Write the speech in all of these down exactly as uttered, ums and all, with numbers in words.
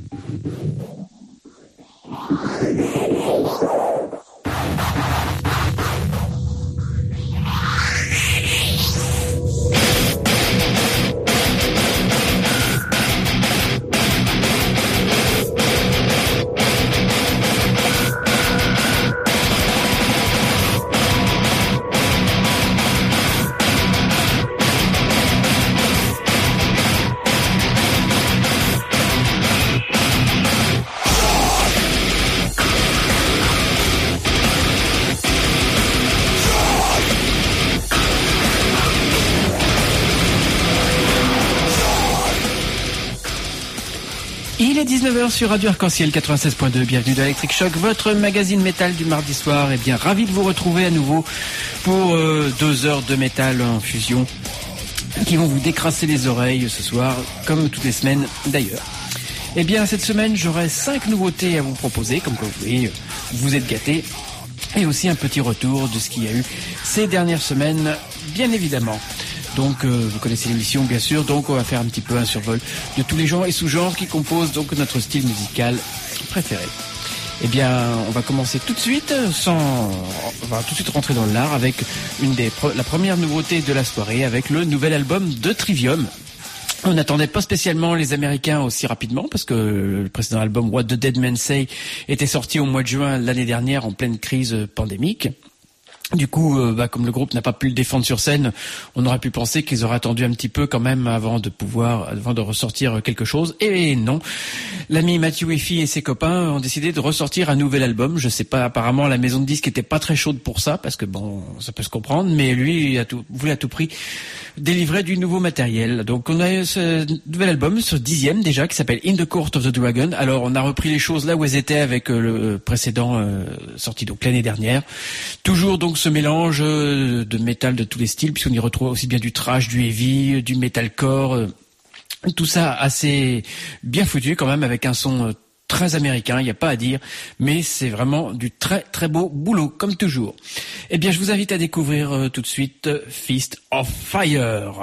dix-neuf heures sur Radio Arc-en-Ciel quatre-vingt-seize point deux. Bienvenue dans Electric Shock, votre magazine métal du mardi soir. Et bien, ravi de vous retrouver à nouveau pour euh, deux heures de métal en fusion qui vont vous décrasser les oreilles ce soir, comme toutes les semaines d'ailleurs. Et bien, cette semaine, j'aurai cinq nouveautés à vous proposer, comme vous voyez, vous êtes gâtés. Et aussi un petit retour de ce qu'il y a eu ces dernières semaines, bien évidemment. Donc, euh, vous connaissez l'émission, bien sûr. Donc, on va faire un petit peu un survol de tous les genres et sous-genres qui composent donc notre style musical préféré. Eh bien, on va commencer tout de suite, sans, on va tout de suite rentrer dans l'art avec une des la première nouveauté de la soirée, avec le nouvel album de Trivium. On n'attendait pas spécialement les Américains aussi rapidement parce que le précédent album What the Dead Men Say était sorti au mois de juin l'année dernière en pleine crise pandémique. Du coup, euh, bah, comme le groupe n'a pas pu le défendre sur scène, on aurait pu penser qu'ils auraient attendu un petit peu quand même avant de pouvoir, avant de ressortir quelque chose. Et non, l'ami Matthew Effy et ses copains ont décidé de ressortir un nouvel album. Je sais pas, apparemment la maison de disques était pas très chaude pour ça, parce que bon, ça peut se comprendre, mais lui il a tout, voulait à tout prix délivrer du nouveau matériel. Donc on a ce nouvel album, ce dixième déjà, qui s'appelle In the Court of the Dragon. Alors on a repris les choses là où elles étaient avec le précédent euh, sorti donc l'année dernière. Toujours donc ce mélange de métal de tous les styles, puisqu'on y retrouve aussi bien du thrash, du heavy, du metalcore, tout ça assez bien foutu quand même, avec un son très américain, il n'y a pas à dire, mais c'est vraiment du très très beau boulot, comme toujours. Eh bien, je vous invite à découvrir tout de suite Fist of Fire.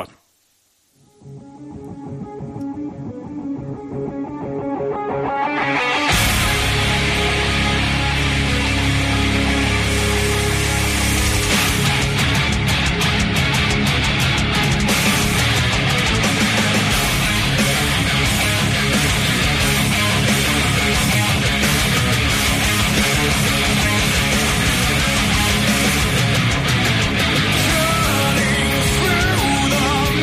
Running through the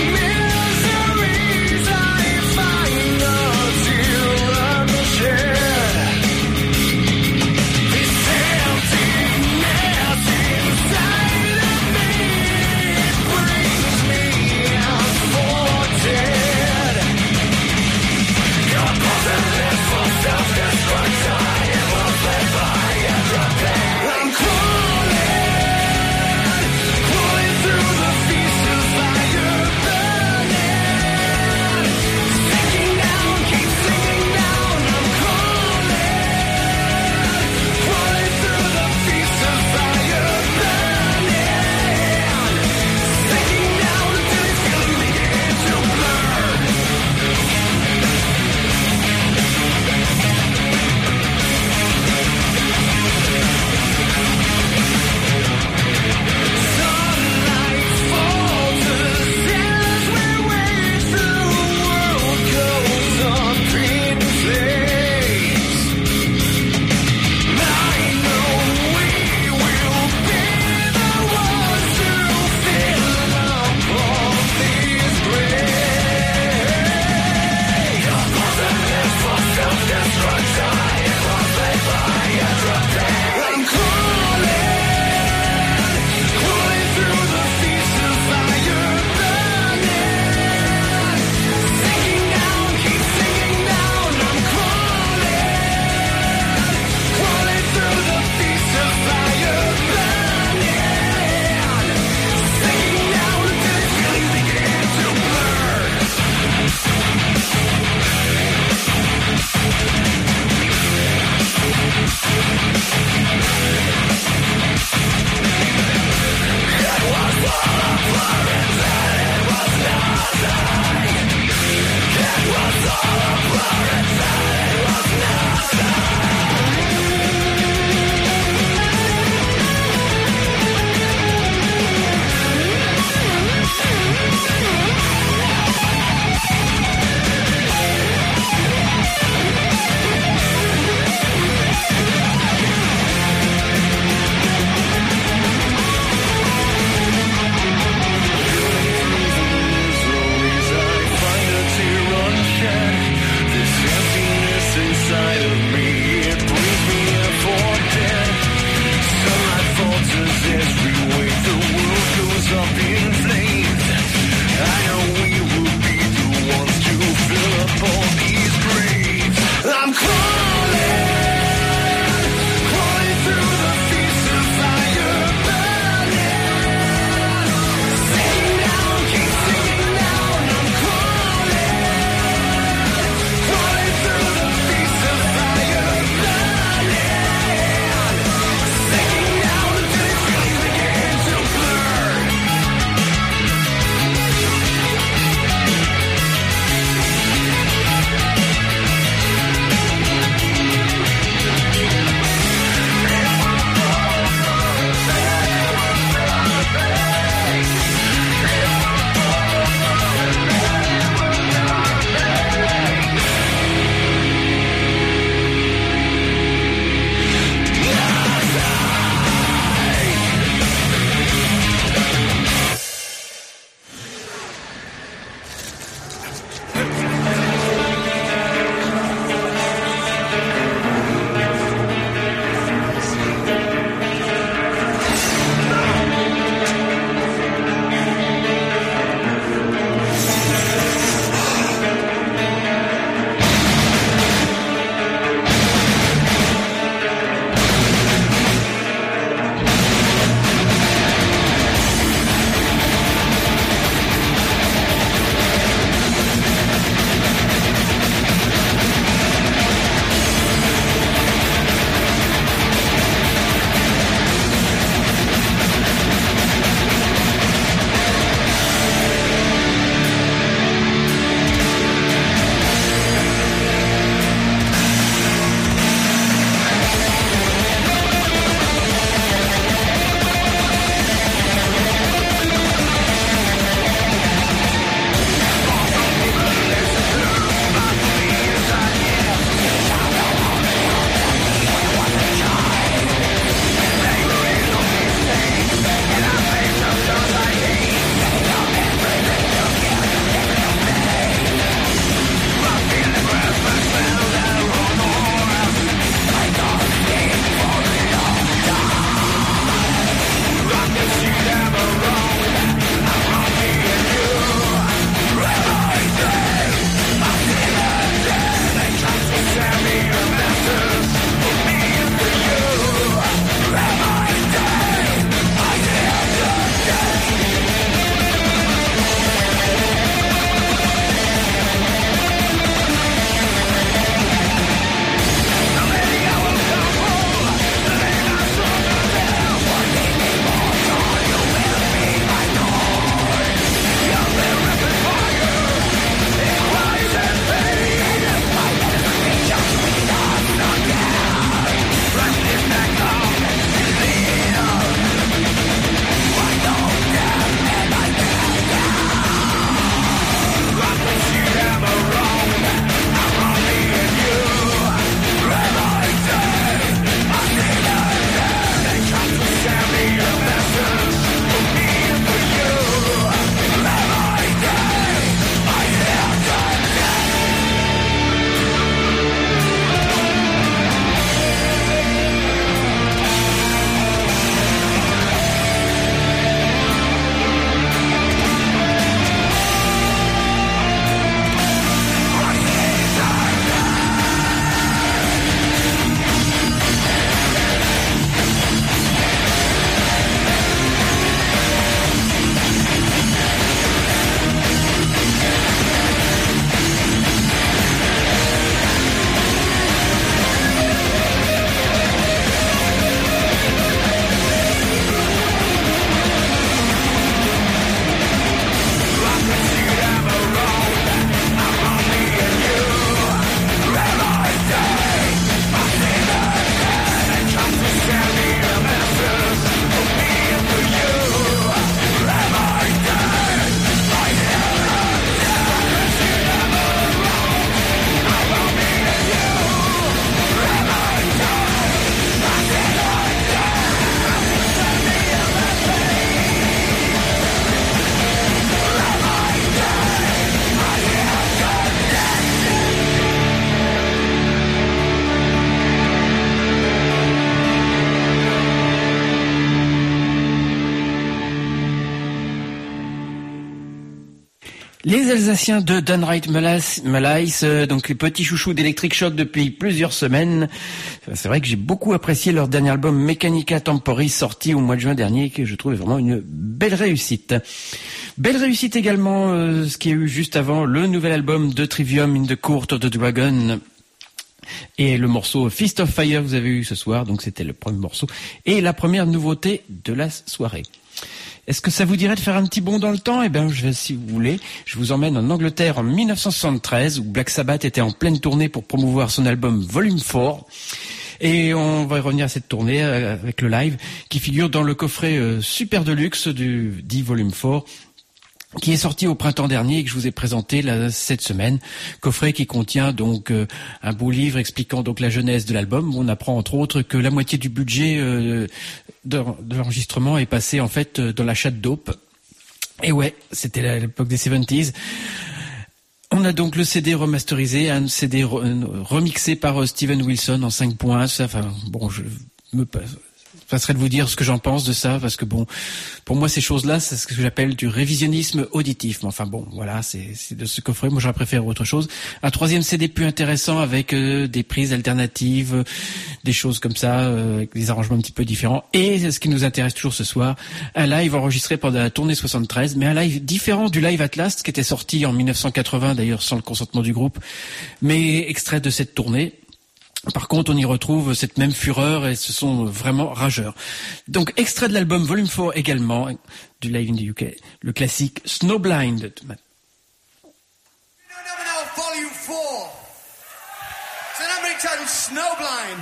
Les Alsaciens de Downright Malaise, euh, donc les petits chouchous d'Electric Shock depuis plusieurs semaines. C'est vrai que j'ai beaucoup apprécié leur dernier album Mechanica Temporis, sorti au mois de juin dernier, que je trouvais vraiment une belle réussite. Belle réussite également, euh, ce qu'il y a eu juste avant, le nouvel album de Trivium in the Court of the Dragon. Et le morceau Fist of Fire, vous avez eu ce soir, donc c'était le premier morceau. Et la première nouveauté de la soirée. Est-ce que ça vous dirait de faire un petit bond dans le temps ? Eh bien, je vais, si vous voulez, je vous emmène en Angleterre en dix-neuf cent soixante-treize, où Black Sabbath était en pleine tournée pour promouvoir son album Volume quatre. Et on va revenir à cette tournée avec le live, qui figure dans le coffret euh, super deluxe du dit Volume quatre, qui est sorti au printemps dernier et que je vous ai présenté là, cette semaine. Coffret qui contient donc euh, un beau livre expliquant donc la genèse de l'album. On apprend entre autres que la moitié du budget euh, de, de l'enregistrement est passé en fait dans l'achat de dope. Et ouais, c'était à l'époque des soixante-dix. On a donc le C D remasterisé, un C D re- remixé par Steven Wilson en cinq points. Enfin bon, je me passerai de vous dire ce que j'en pense de ça, parce que bon, pour moi ces choses-là, c'est ce que j'appelle du révisionnisme auditif. Mais enfin bon, voilà, c'est, c'est de ce coffret. Moi, j'aurais préféré autre chose. Un troisième C D plus intéressant avec euh, des prises alternatives, euh, des choses comme ça, euh, avec des arrangements un petit peu différents. Et ce qui nous intéresse toujours ce soir, un live enregistré pendant la tournée soixante-treize, mais un live différent du live Atlas qui était sorti en dix-neuf cent quatre-vingts, d'ailleurs sans le consentement du groupe, mais extrait de cette tournée. Par contre, on y retrouve cette même fureur et ce sont vraiment rageurs. Donc, extrait de l'album Volume quatre également, du Live in the U K, le classique Snowblind. You don't ever know Volume four. So nobody titled Snowblind.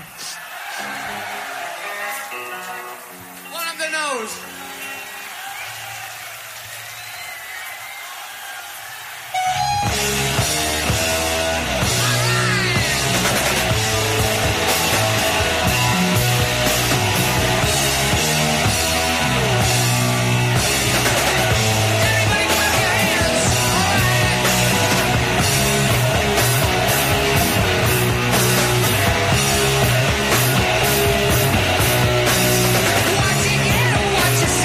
One of the nose. Watch it, yeah, watch it.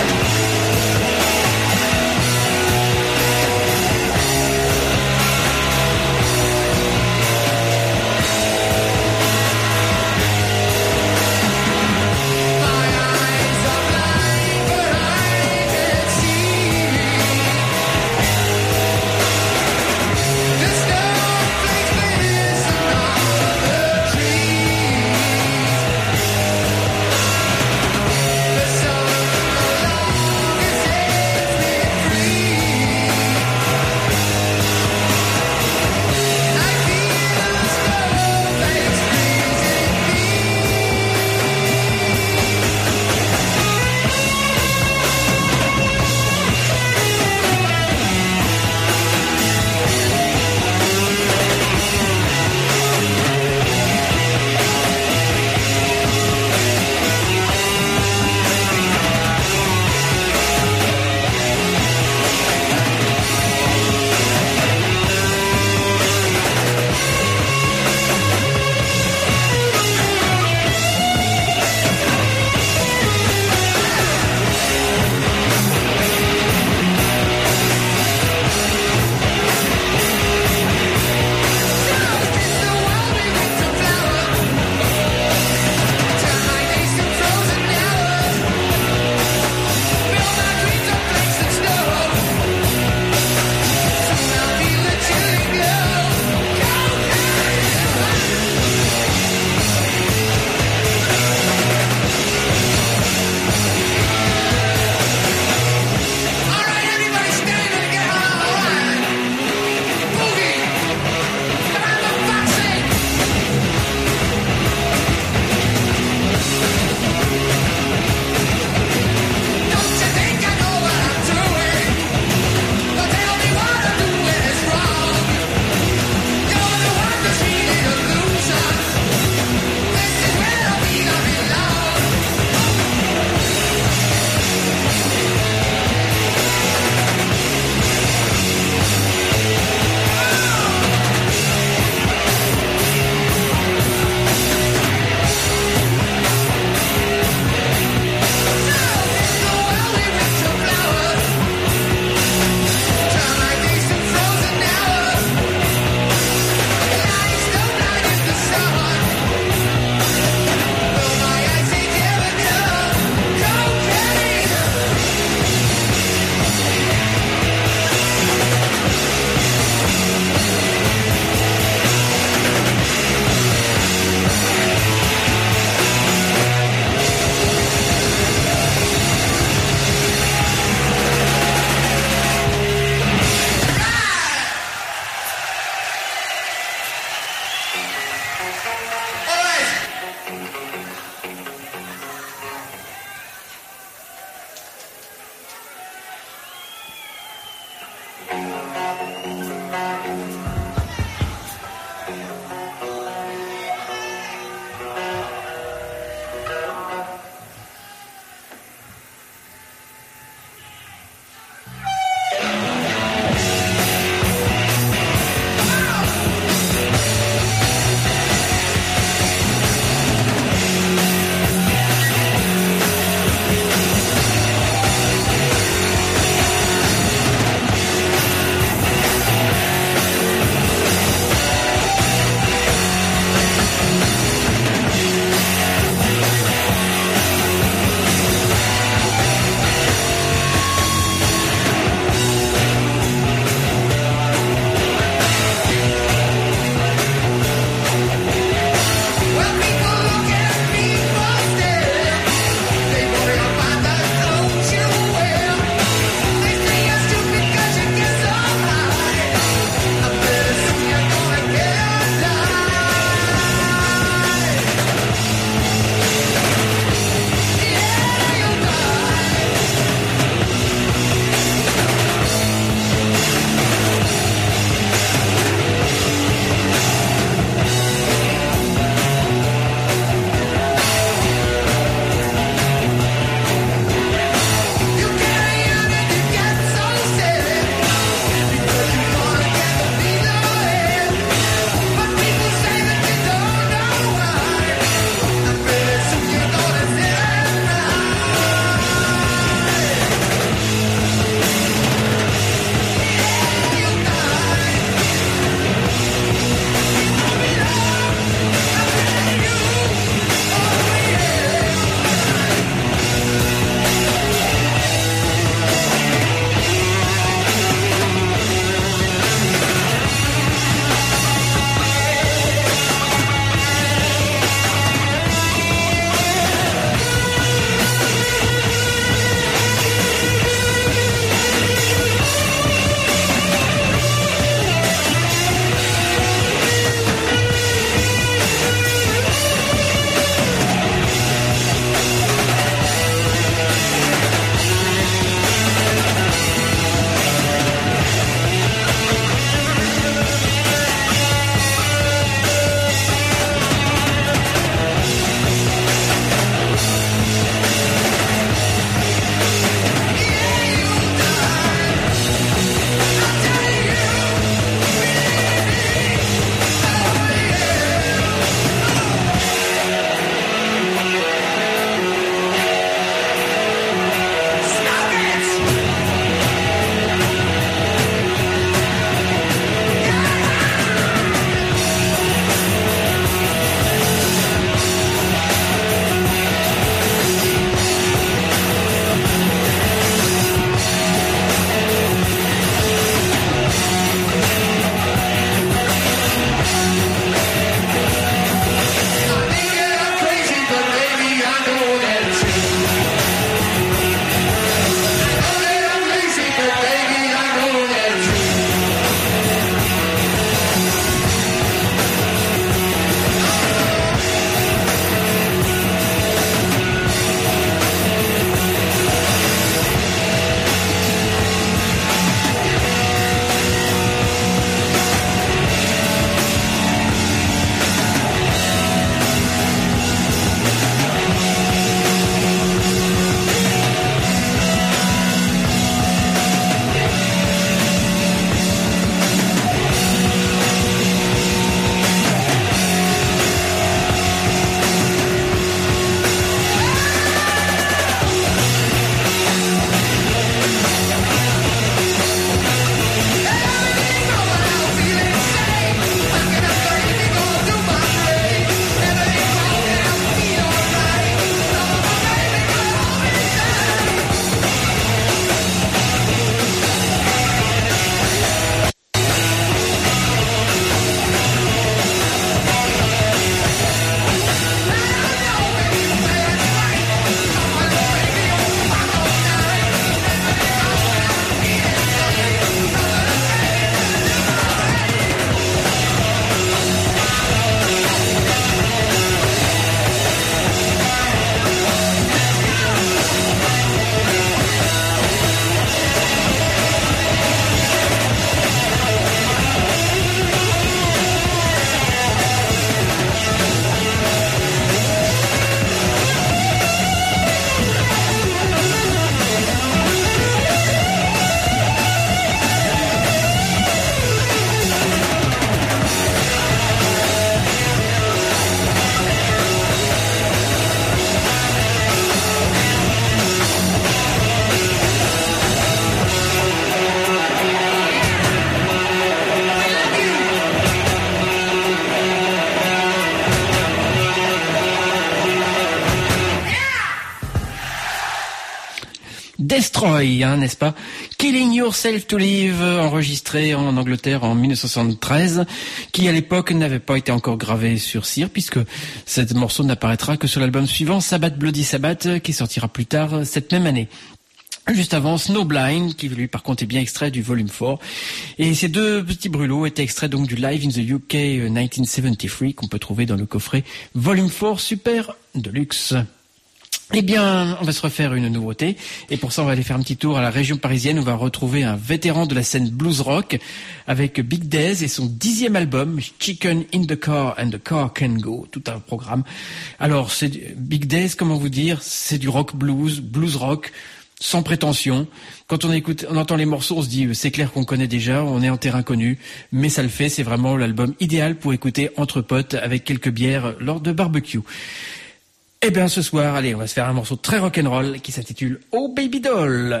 Destroy, hein, n'est-ce pas? Killing Yourself to Live, enregistré en Angleterre en dix-neuf cent soixante-treize, qui à l'époque n'avait pas été encore gravé sur cire, puisque ce morceau n'apparaîtra que sur l'album suivant, Sabbath Bloody Sabbath, qui sortira plus tard cette même année. Juste avant, Snowblind, qui lui par contre est bien extrait du volume quatre. Et ces deux petits brûlots étaient extraits donc du Live in the U K dix-neuf cent soixante-treize qu'on peut trouver dans le coffret volume quatre Super Deluxe. Eh bien, on va se refaire une nouveauté. Et pour ça, on va aller faire un petit tour à la région parisienne. On va retrouver un vétéran de la scène blues rock avec Big Days et son dixième album, Chicken in the Car and the Car Can Go. Tout un programme. Alors, c'est Big Days, comment vous dire? C'est du rock blues, blues rock, sans prétention. Quand on écoute, on entend les morceaux, on se dit c'est clair qu'on connaît déjà, on est en terrain connu, mais ça le fait, c'est vraiment l'album idéal pour écouter entre potes avec quelques bières lors de barbecue. Eh bien ce soir, allez, on va se faire un morceau très rock'n'roll qui s'intitule Oh Baby Doll.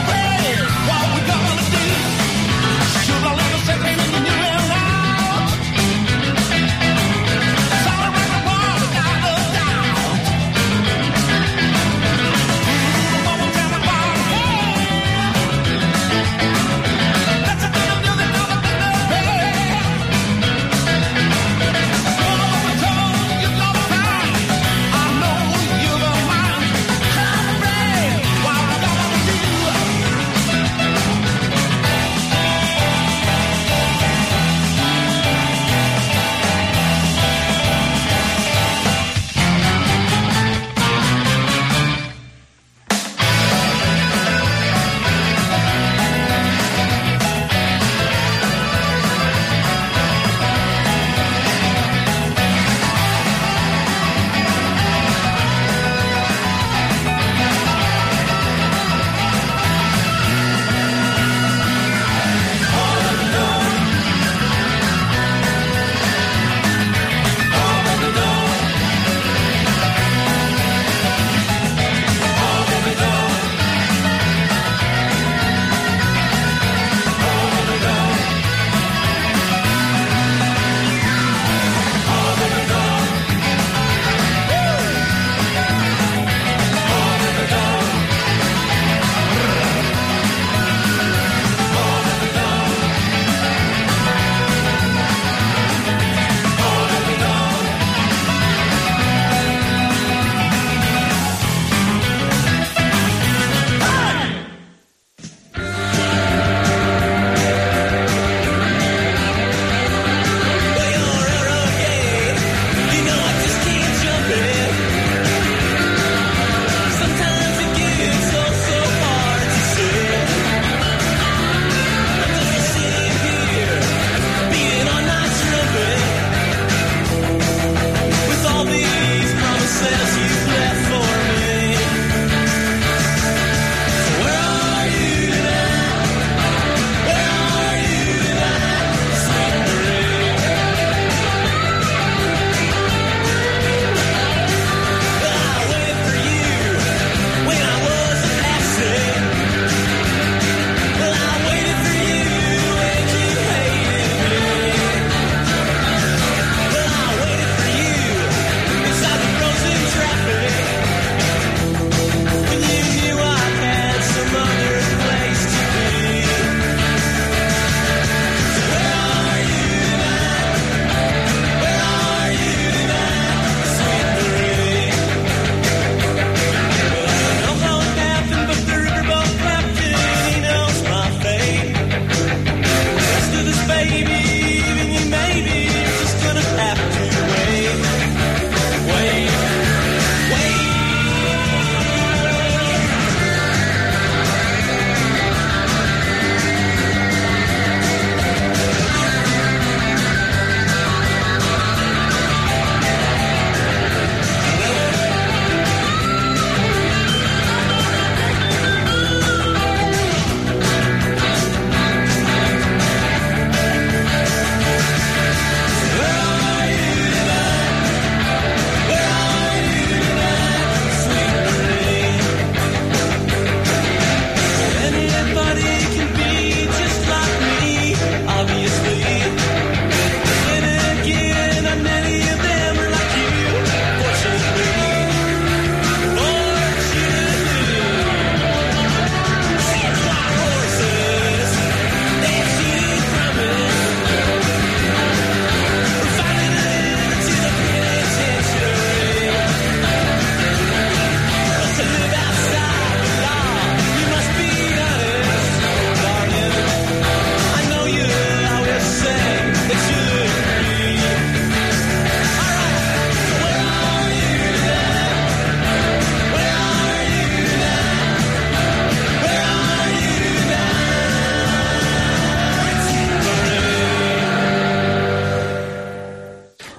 Sugar, let us set me in your love.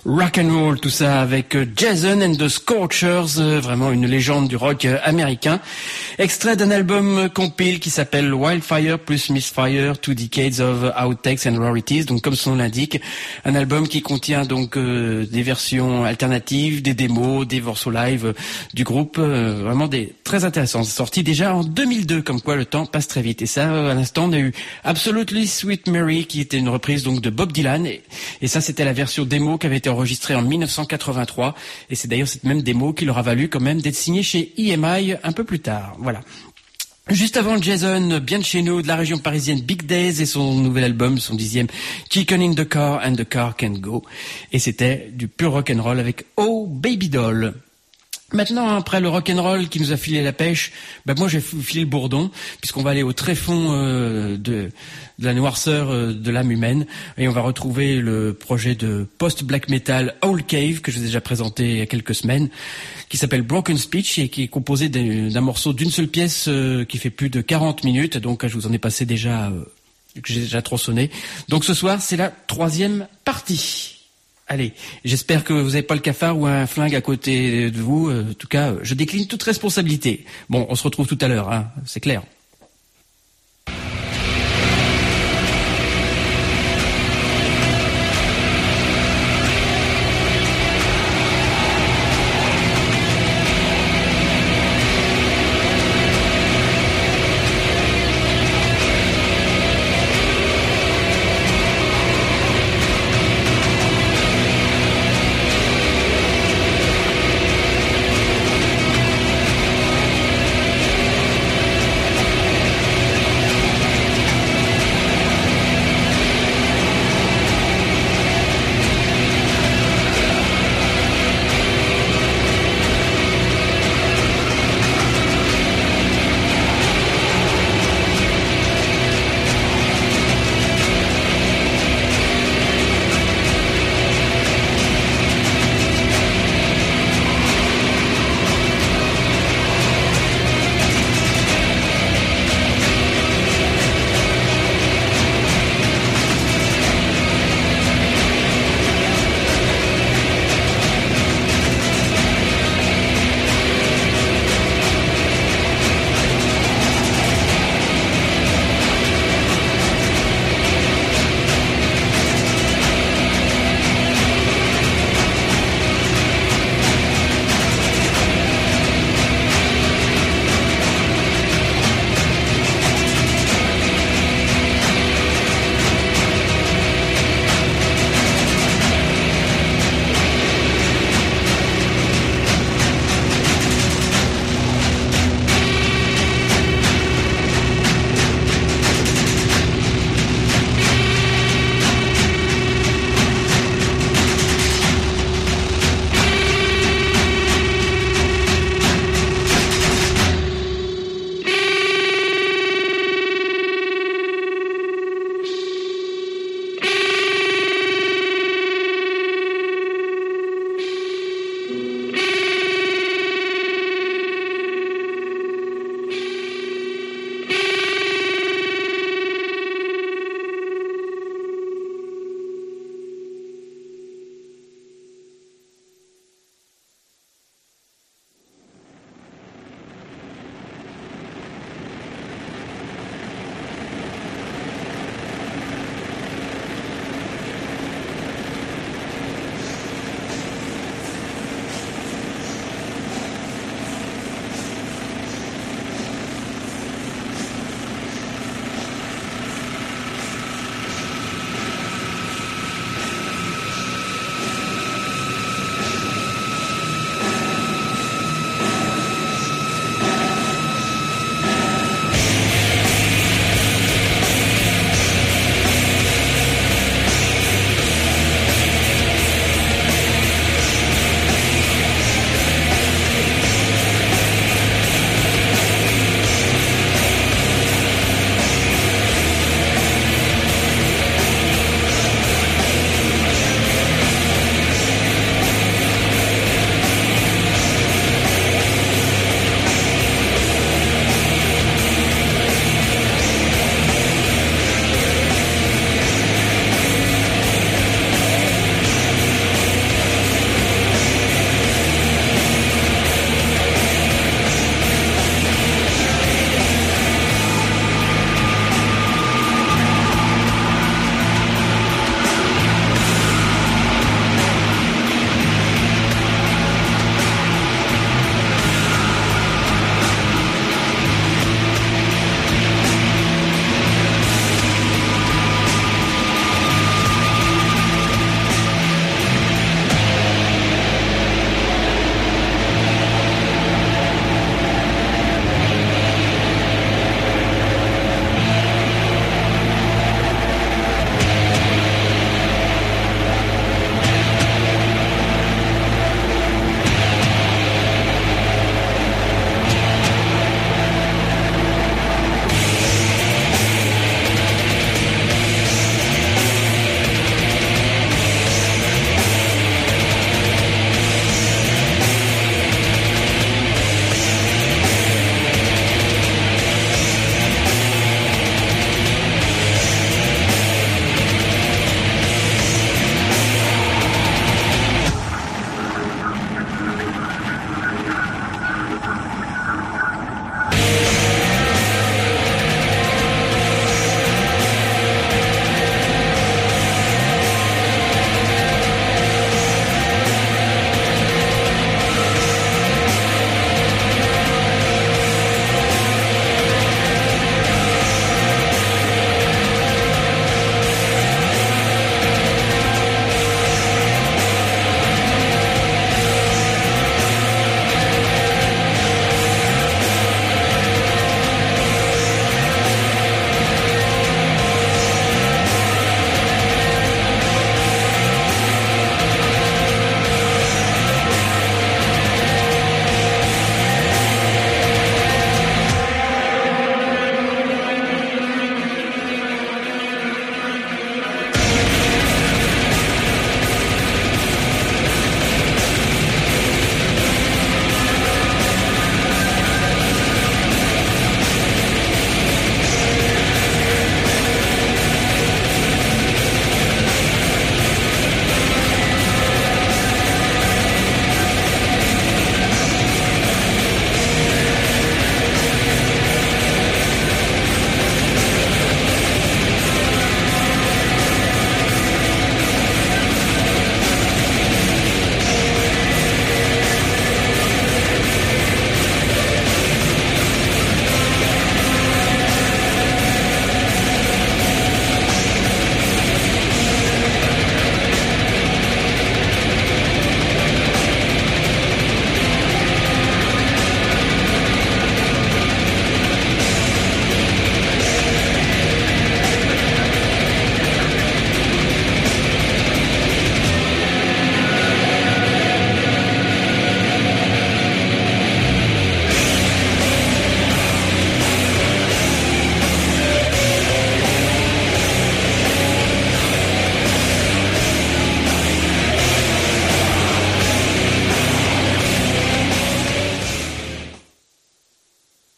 Rock and roll, tout ça avec Jason and the Scorchers, euh, vraiment une légende du rock euh, américain. Extrait d'un album compile qui s'appelle Wildfire plus Misfire, Two Decades of Outtakes and Rarities. Donc comme son nom l'indique, un album qui contient donc euh, des versions alternatives, des démos, des morceaux live euh, du groupe, euh, vraiment des très intéressants. C'est sorti déjà en deux mille deux, comme quoi le temps passe très vite. Et ça, euh, à l'instant, on a eu Absolutely Sweet Mary, qui était une reprise donc de Bob Dylan, et, et ça c'était la version démo qui avait été enregistrée en mille neuf cent quatre-vingt-trois, et c'est d'ailleurs cette même démo qui leur a valu quand même d'être signé chez E M I un peu plus tard. Voilà. Juste avant, Jason, bien de chez nous, de la région parisienne, Big Days et son nouvel album, son dixième, Chicken in the Car and the Car Can Go, et c'était du pur rock'n'roll avec Oh Baby Doll. Maintenant, après le rock'n'roll qui nous a filé la pêche, ben moi j'ai filé le bourdon, puisqu'on va aller au tréfonds euh, de, de la noirceur euh, de l'âme humaine, et on va retrouver le projet de post-black metal Owl Cave, que je vous ai déjà présenté il y a quelques semaines, qui s'appelle Broken Speech, et qui est composé d'un morceau d'une seule pièce euh, qui fait plus de quarante minutes, donc je vous en ai passé déjà, euh, que j'ai déjà tronçonné. Donc ce soir, c'est la troisième partie. Allez, j'espère que vous n'avez pas le cafard ou un flingue à côté de vous. En tout cas, je décline toute responsabilité. Bon, on se retrouve tout à l'heure, hein, c'est clair.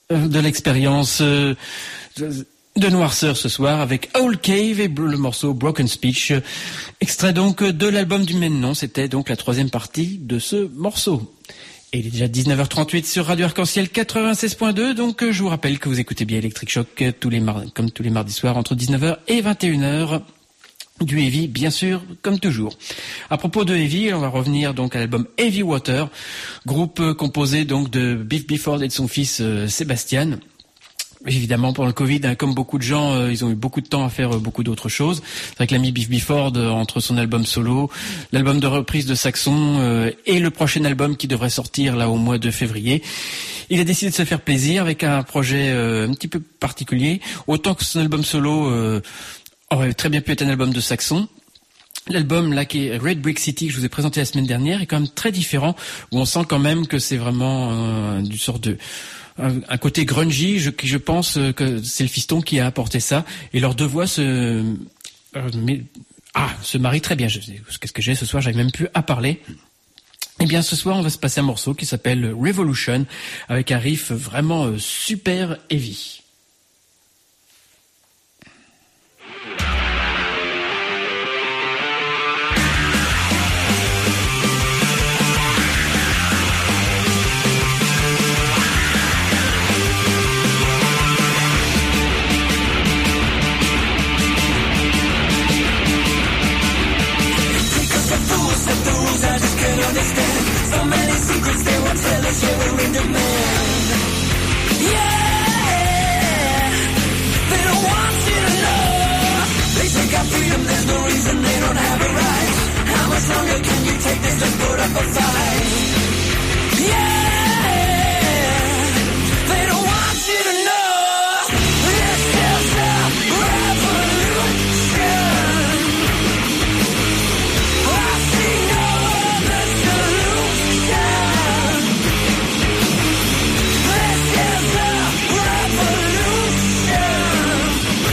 de l'expérience euh, de noirceur ce soir avec Owl Cave et le morceau Broken Speech, extrait donc de l'album du même nom. C'était donc la troisième partie de ce morceau. Et il est déjà dix-neuf heures trente-huit sur Radio Arc-en-Ciel quatre-vingt-seize point deux, donc je vous rappelle que vous écoutez bien Electric Shock tous les mar- comme tous les mardis soirs entre dix-neuf heures et vingt et une heures. Du Heavy, bien sûr, comme toujours. À propos de Heavy, on va revenir donc à l'album Heavy Water, groupe composé donc de Biff Bifford et de son fils euh, Sébastien. Évidemment, pendant le Covid, hein, comme beaucoup de gens, euh, ils ont eu beaucoup de temps à faire euh, beaucoup d'autres choses. C'est vrai que l'ami Biff Bifford, euh, entre son album solo, l'album de reprise de Saxon euh, et le prochain album qui devrait sortir là au mois de février, il a décidé de se faire plaisir avec un projet euh, un petit peu particulier. Autant que son album solo euh, aurait très bien pu être un album de Saxon. L'album là qui est Red Brick City que je vous ai présenté la semaine dernière est quand même très différent, où on sent quand même que c'est vraiment euh, du sort de un, un côté grungy. Je, je pense que c'est le fiston qui a apporté ça, et leurs deux voix se euh, mais, ah se marient très bien. Je, qu'est-ce que j'ai ce soir? J'arrive même plus à parler. Eh bien, ce soir, on va se passer un morceau qui s'appelle Revolution, avec un riff vraiment euh, super heavy. Understand so many secrets they won't tell us, yeah, we're in demand. Yeah, they don't want you to know. They take our freedom, there's no reason they don't have a right. How much longer can you take this? Just put up a fight. Yeah, they don't want you to know. This is a revolution. I see no other solution. This is a revolution.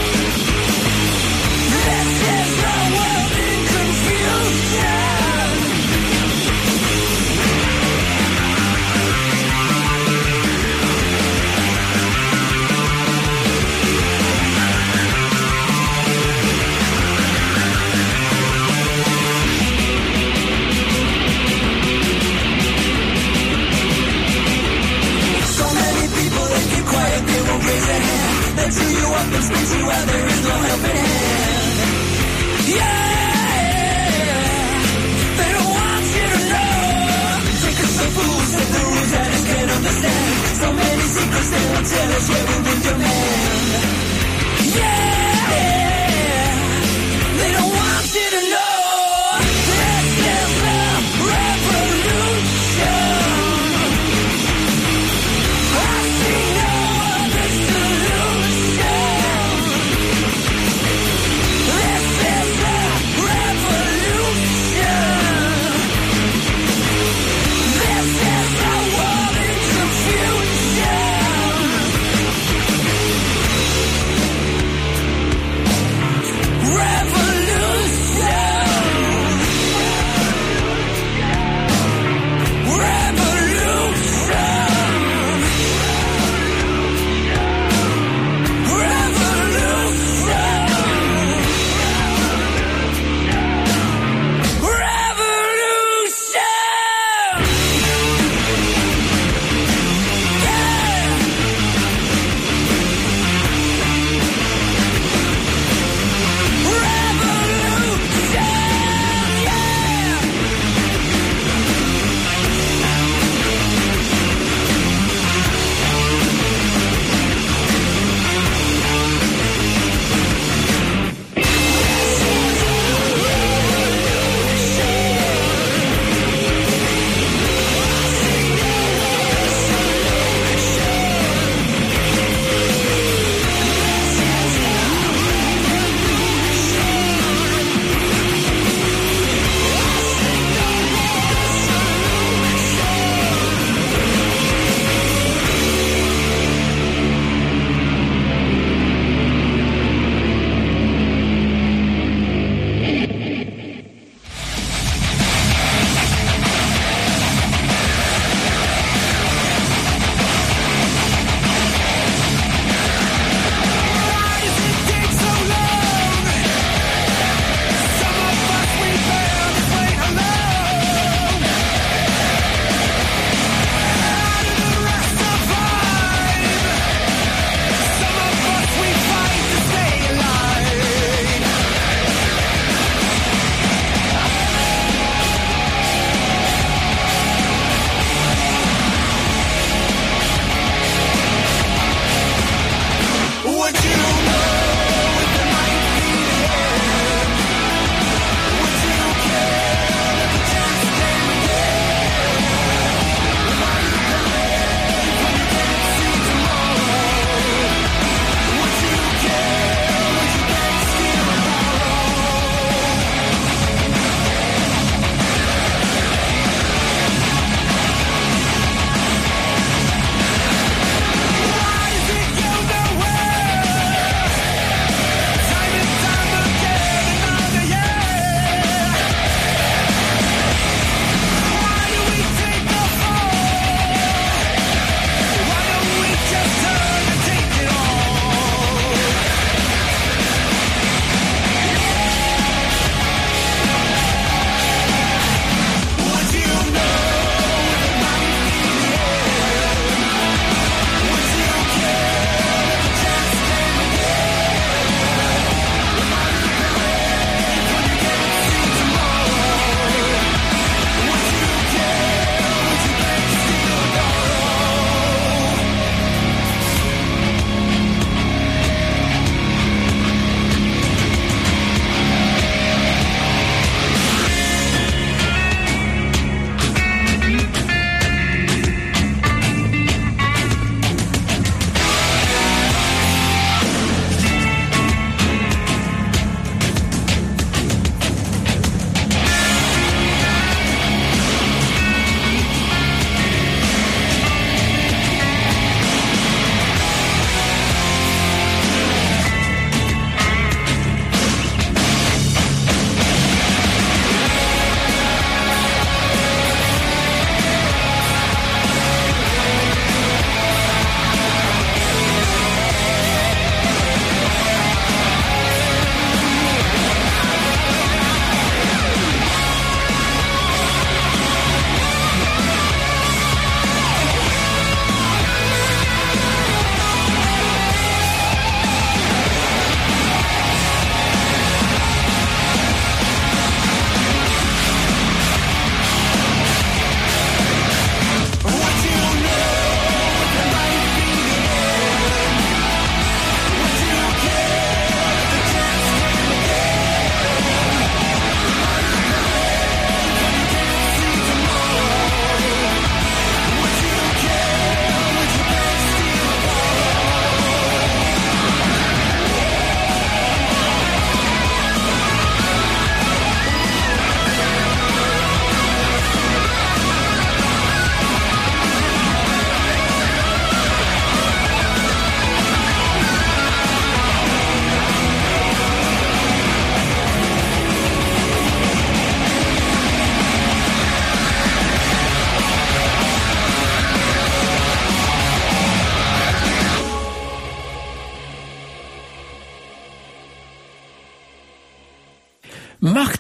This is a world in confusion.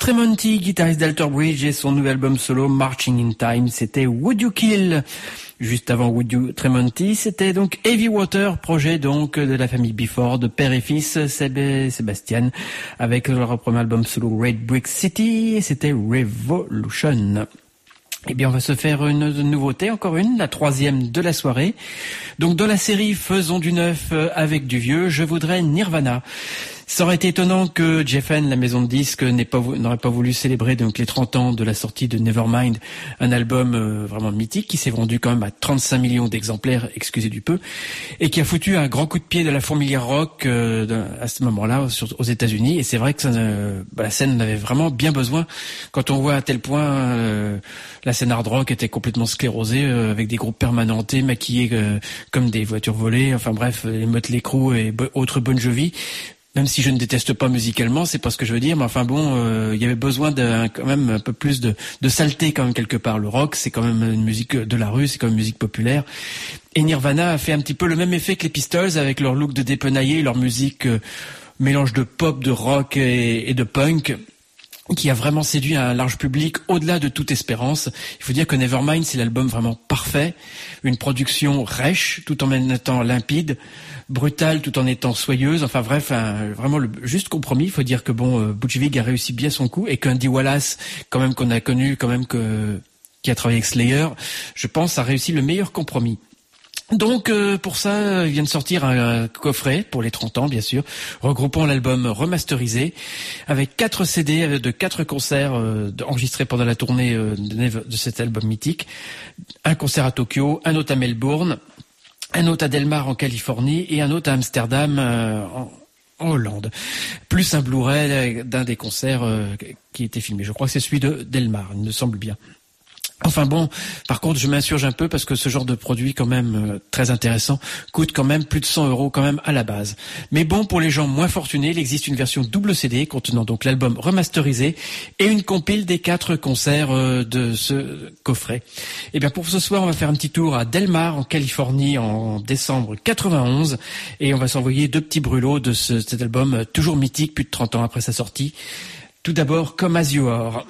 Tremonti, guitariste d'Alter Bridge, et son nouvel album solo Marching in Time, c'était Would You Kill. Juste avant Would You Tremonti, c'était donc Heavy Water, projet donc de la famille Before, de père et fils, Sébastien, avec leur premier album solo Red Brick City, et c'était Revolution. Eh bien, on va se faire une nouveauté, encore une, la troisième de la soirée. Donc, dans la série Faisons du neuf avec du vieux, je voudrais Nirvana. Ça aurait été étonnant que Geffen, la maison de disques, n'ait pas, n'aurait pas voulu célébrer donc les trente ans de la sortie de Nevermind, un album euh, vraiment mythique qui s'est vendu quand même à trente-cinq millions d'exemplaires, excusez du peu, et qui a foutu un grand coup de pied de la fourmilière rock euh, à ce moment-là sur, aux États-Unis. Et c'est vrai que ça, euh, bah, la scène en avait vraiment bien besoin quand on voit à tel point euh, la scène hard rock était complètement sclérosée euh, avec des groupes permanentés maquillés euh, comme des voitures volées. Enfin bref, les Motley Crue et bo- autres Bon Jovi. Même si je ne déteste pas musicalement, c'est pas ce que je veux dire, mais enfin bon, euh, il y avait besoin d'un quand même un peu plus de, de saleté quand même quelque part. Le rock, c'est quand même une musique de la rue, c'est quand même une musique populaire. Et Nirvana a fait un petit peu le même effet que les Pistols avec leur look de dépenaillé, leur musique euh, mélange de pop, de rock et, et de punk, qui a vraiment séduit un large public au-delà de toute espérance. Il faut dire que Nevermind, c'est l'album vraiment parfait, une production rêche tout en étant limpide, brutale tout en étant soyeuse, enfin bref, un, vraiment le juste compromis. Il faut dire que bon, euh, Butch Vig a réussi bien son coup, et qu'Andy Wallace, quand même qu'on a connu, quand même que qui a travaillé avec Slayer, je pense a réussi le meilleur compromis. Donc euh, pour ça, il vient de sortir un, un coffret pour les trente ans, bien sûr, regroupant l'album remasterisé avec quatre C D de quatre concerts euh, enregistrés pendant la tournée euh, de, de cet album mythique. Un concert à Tokyo, un autre à Melbourne, un autre à Delmar en Californie et un autre à Amsterdam euh, en, en Hollande. Plus un Blu-ray d'un des concerts euh, qui était filmé. Je crois que c'est celui de Delmar, il me semble bien. Enfin bon, par contre, je m'insurge un peu parce que ce genre de produit, quand même euh, très intéressant, coûte quand même plus de cent euros quand même à la base. Mais bon, pour les gens moins fortunés, il existe une version double C D contenant donc l'album remasterisé et une compile des quatre concerts euh, de ce coffret. Et bien pour ce soir, on va faire un petit tour à Delmar en Californie en décembre quatre-vingt-onze et on va s'envoyer deux petits brûlots de ce, cet album euh, toujours mythique, plus de trente ans après sa sortie. Tout d'abord, Come As You Are.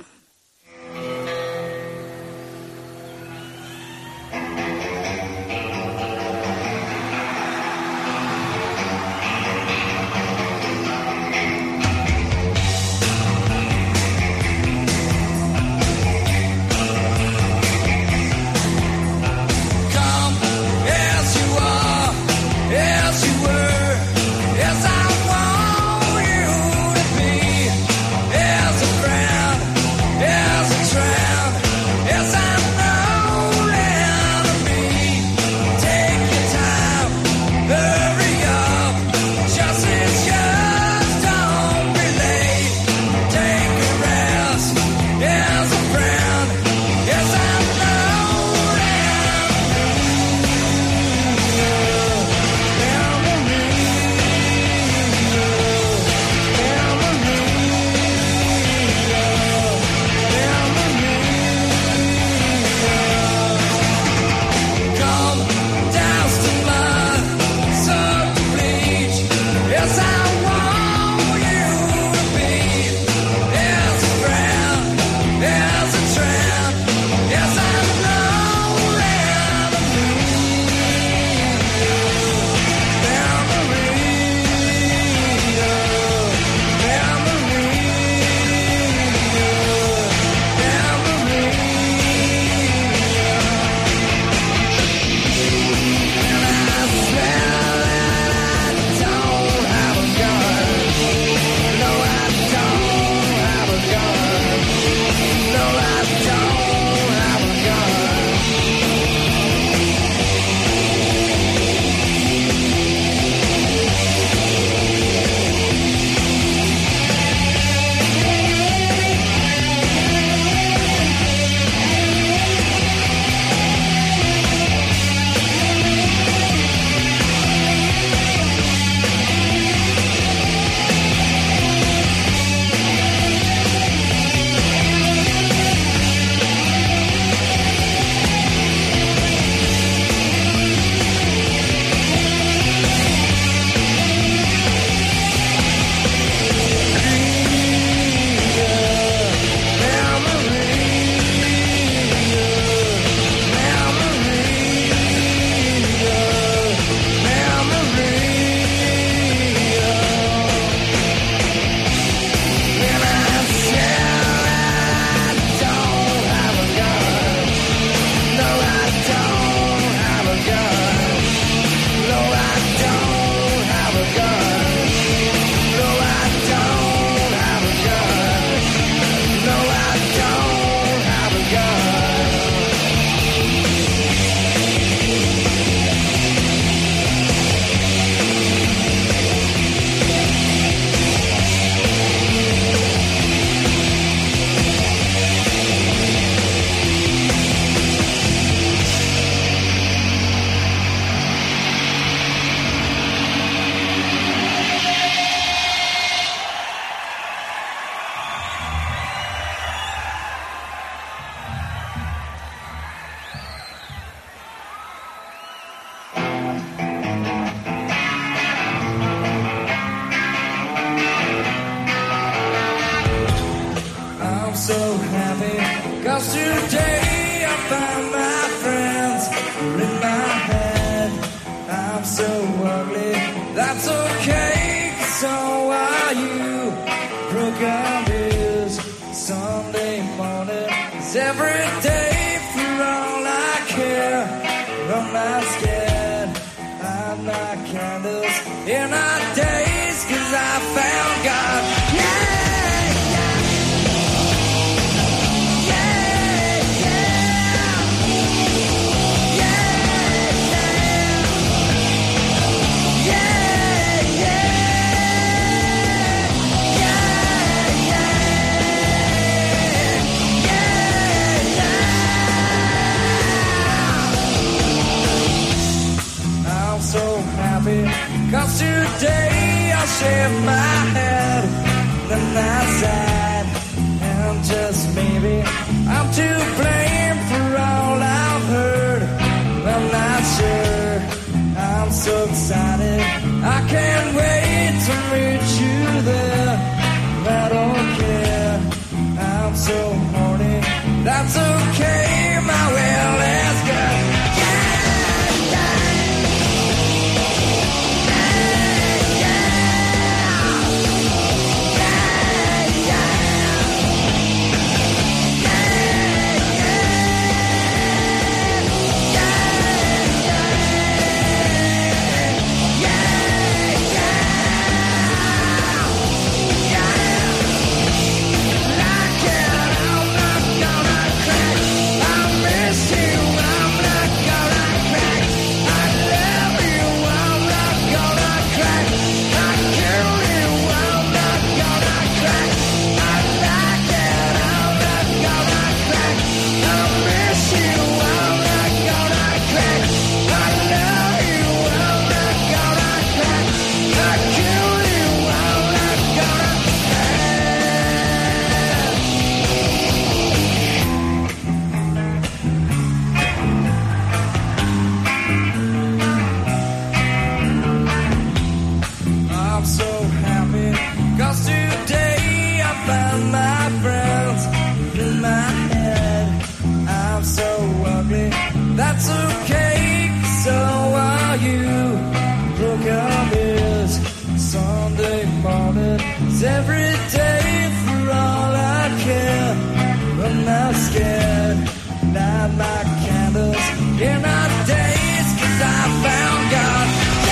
As a friend find my friends are in my head. I'm so ugly, that's okay, 'cause so are you. Broken is Sunday morning, it's every day for all I care. I'm not scared, I'm not candles in our days, 'cause I found God. Yeah! Cause today I shave my head, then I sad, and just maybe I'm to blame for all I've heard. I'm not sure, I'm so excited, I can't wait to meet you there. I don't care, I'm so horny, that's okay, my will is good. That's okay, so are you. Broken is Sunday morning, it's every day for all I care. I'm not scared, light my candles in our days, 'cause I found God.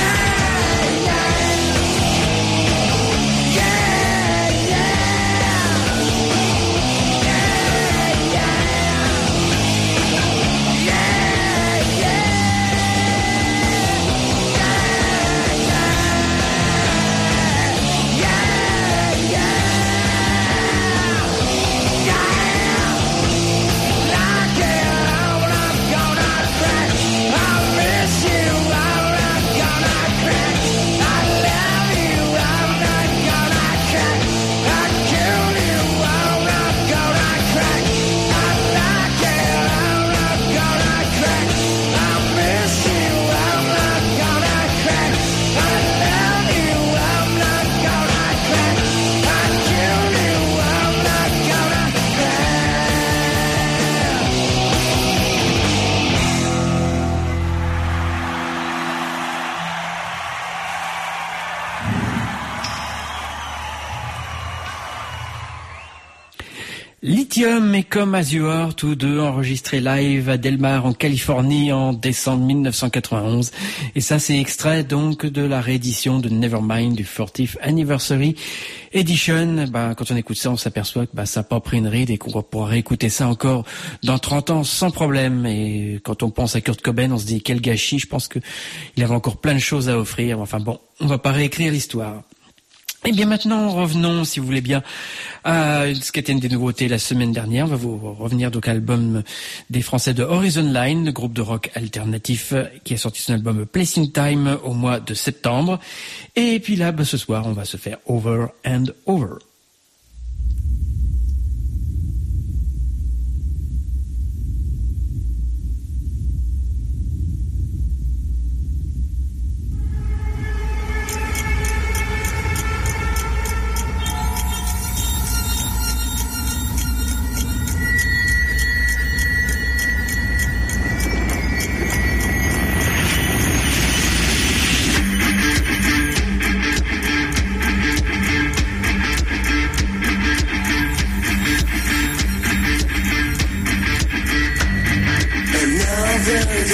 Lithium et Come As You Are, tous deux enregistrés live à Del Mar en Californie en décembre mille neuf cent quatre-vingt-onze. Et ça, c'est extrait donc de la réédition de Nevermind du fortieth Anniversary Edition. Bah, quand on écoute ça, on s'aperçoit que bah, ça n'a pas pris une ride et qu'on pourra réécouter ça encore dans trente ans sans problème. Et quand on pense à Kurt Cobain, on se dit quel gâchis. Je pense qu'il avait encore plein de choses à offrir. Enfin bon, on va pas réécrire l'histoire. Eh bien maintenant, revenons, si vous voulez bien, à ce qui était une des nouveautés la semaine dernière. On va vous revenir donc à l'album des Français de Horizon Line, le groupe de rock alternatif qui a sorti son album Placing Time au mois de septembre. Et puis là, bah, ce soir, on va se faire Over and Over.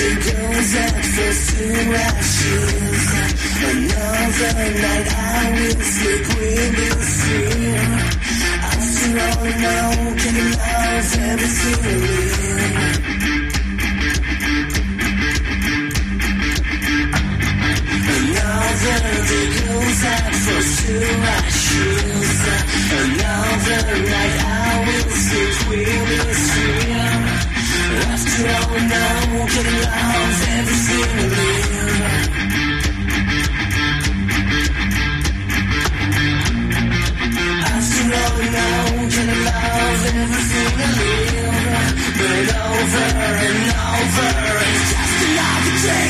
day goes and falls to ashes. Another night I will sleep with this fear. After all now, can you love everything real? Another day goes and falls to ashes. Another night I will sleep with this fear. After all now, can you love everything real? After all now, can I love everything I live? But over and over, it's just another day.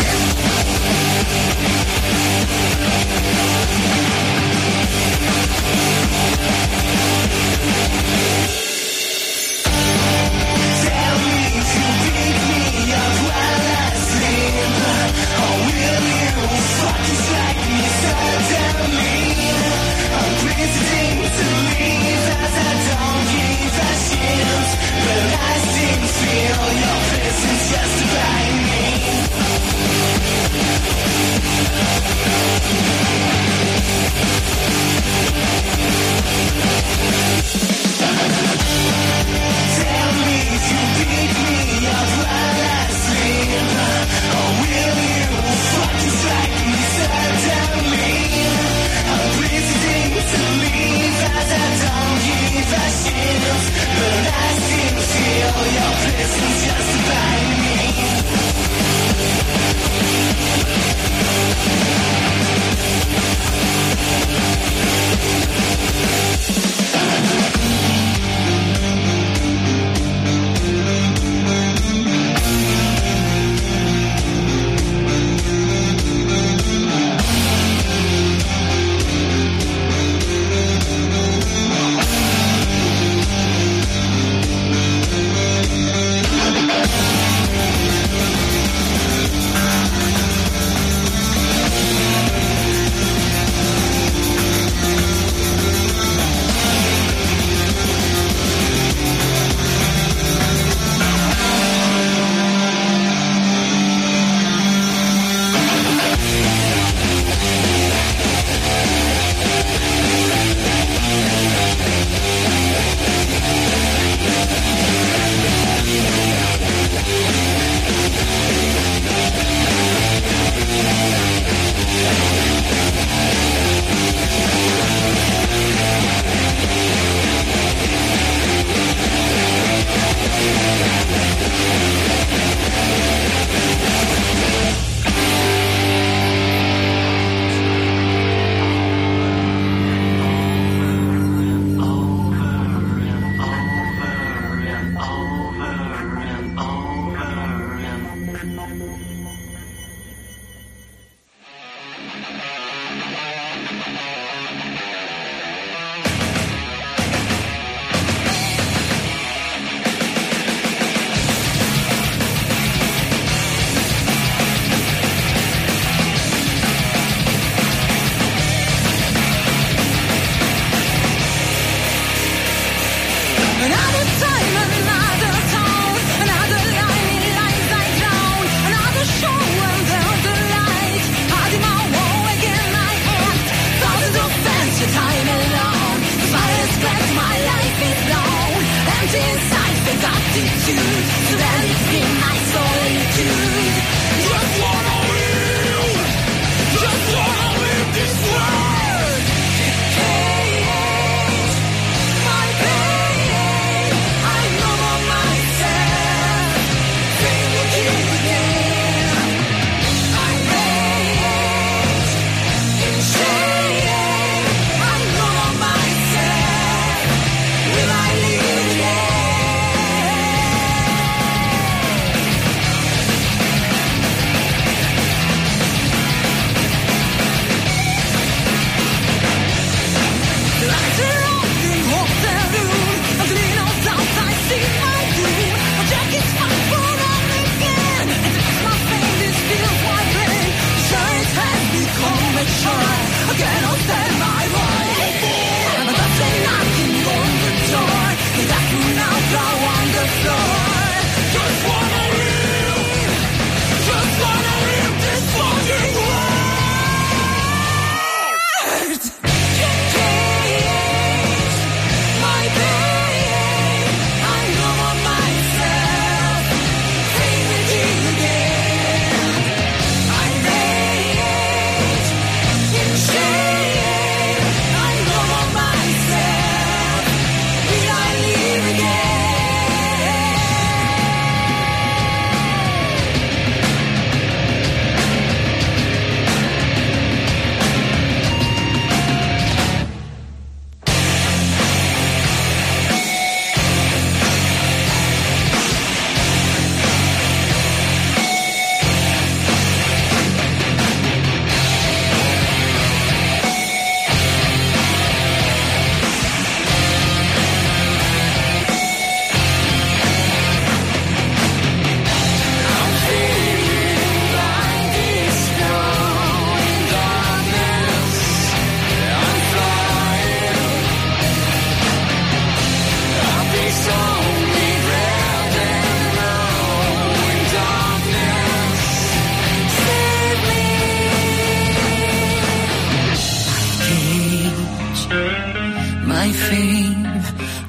Tell me to pick me up while I sleep. Or will you fuck just like me suddenly? I'm pretending to leave as I don't give a shit, but I still feel your presence just by me.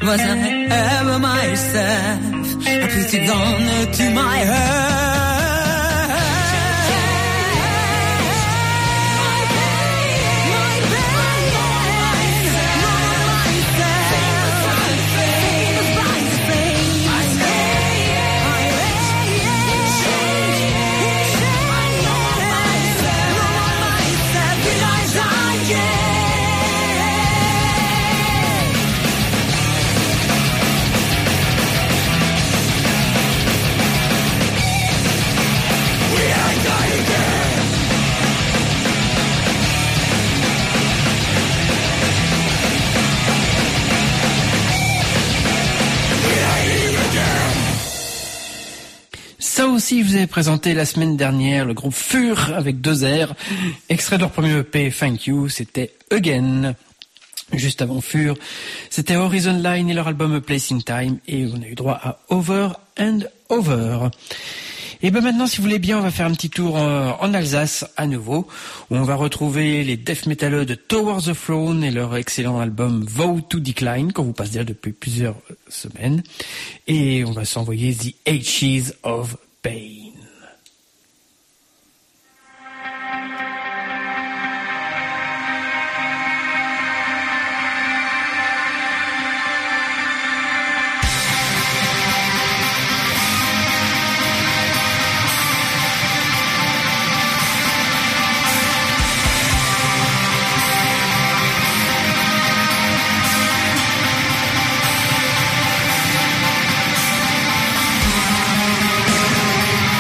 was I ever myself? I put it on to my heart. Ça aussi, je vous avais présenté la semaine dernière le groupe Fur avec deux R, extrait de leur premier E P, Thank You, c'était Again. Juste avant Fur, c'était Horizon Line et leur album A Place in Time, et on a eu droit à Over and Over. Et ben maintenant, si vous voulez bien, on va faire un petit tour en Alsace à nouveau, où on va retrouver les death metaleux de Towards the Throne et leur excellent album Vow to Decline, qu'on vous passe déjà depuis plusieurs semaines. Et on va s'envoyer The Ashes of Pain. We'll be right back.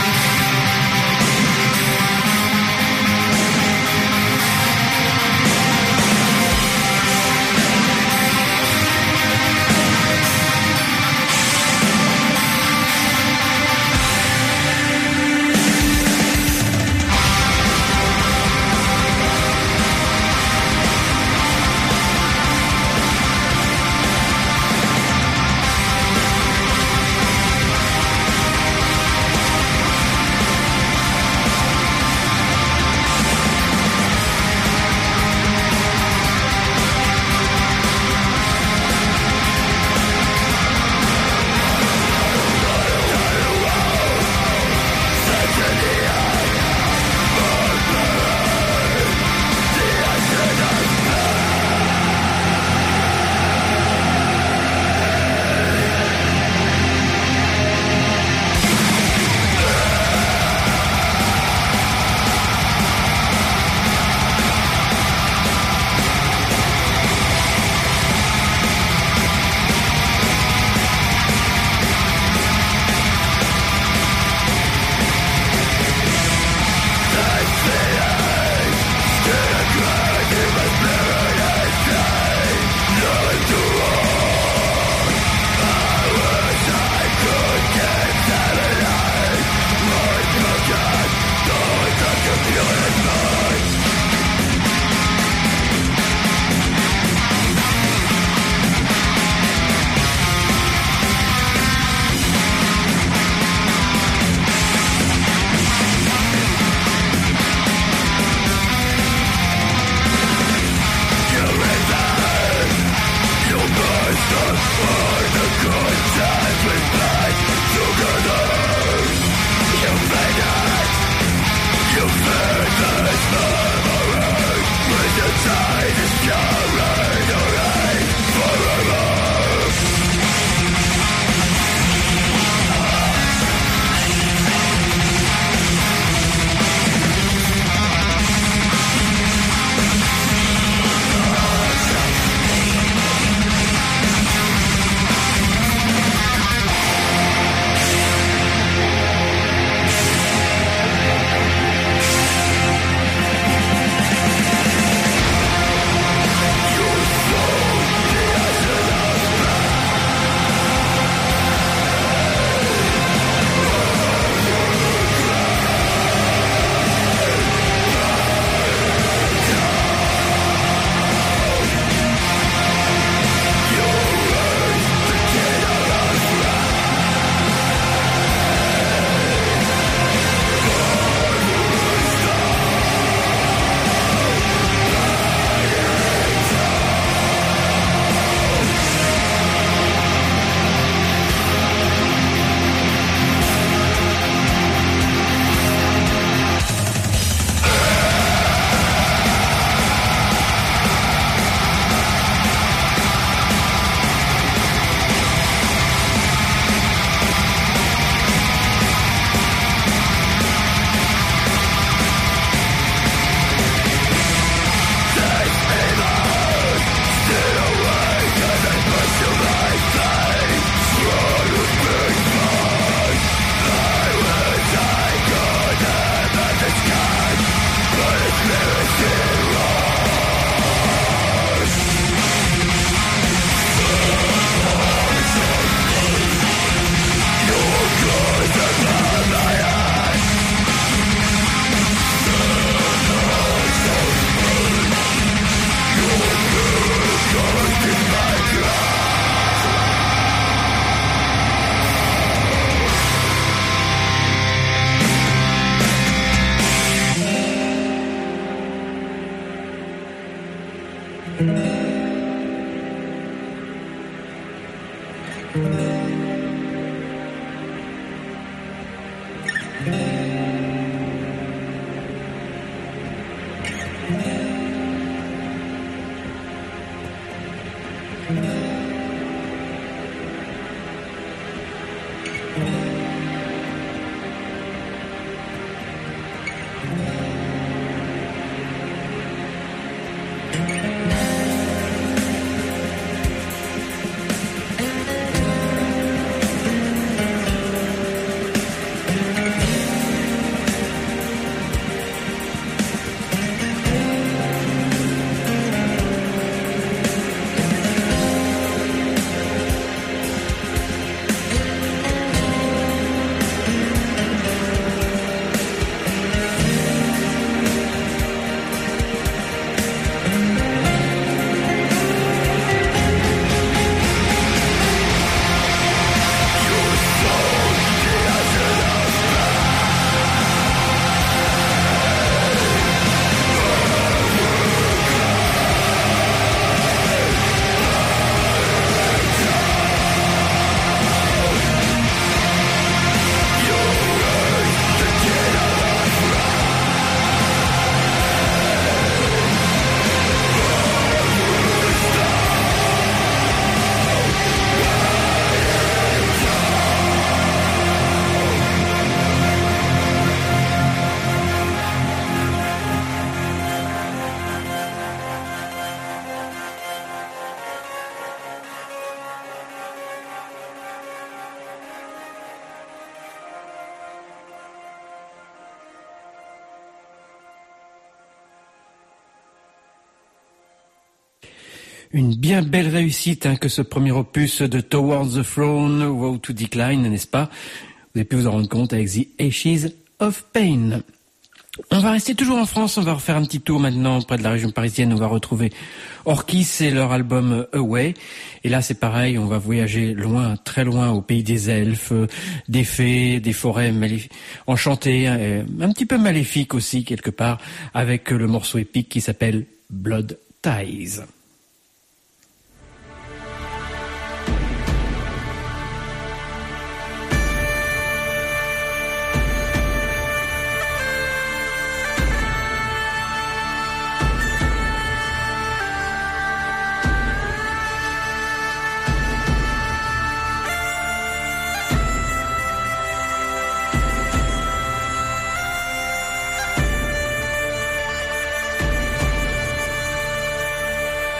Une bien belle réussite hein, que ce premier opus de Towards the Throne, Woe to Decline, n'est-ce pas? Vous avez pu vous en rendre compte avec The Ashes of Pain. On va rester toujours en France, on va refaire un petit tour maintenant près de la région parisienne, on va retrouver Orchis et leur album Away. Et là c'est pareil, on va voyager loin, très loin au pays des elfes, des fées, des forêts maléf- enchantées, un petit peu maléfiques aussi quelque part, avec le morceau épique qui s'appelle Blood Ties.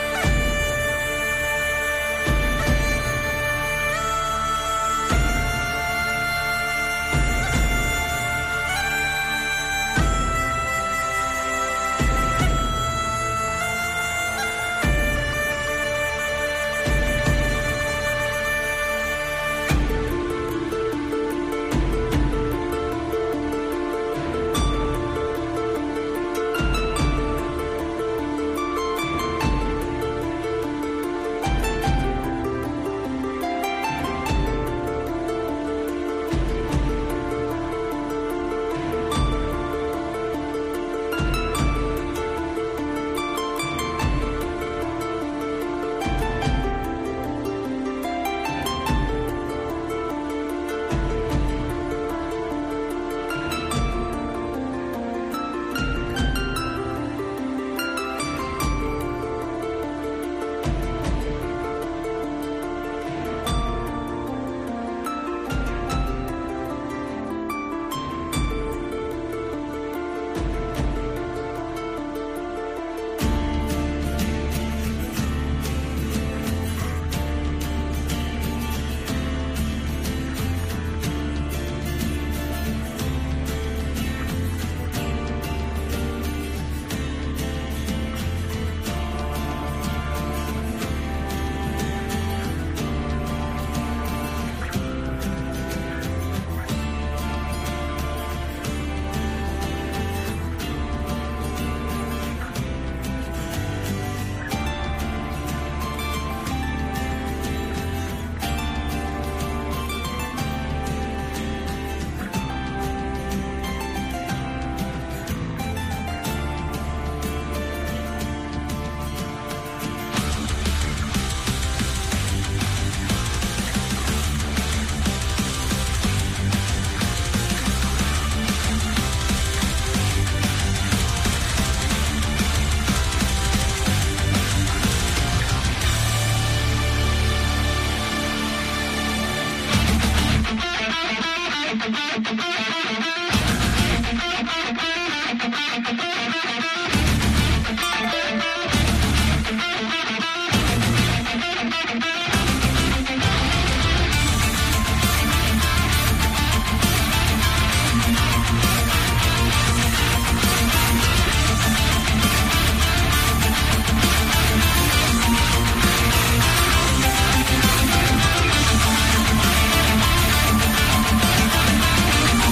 We'll be right back.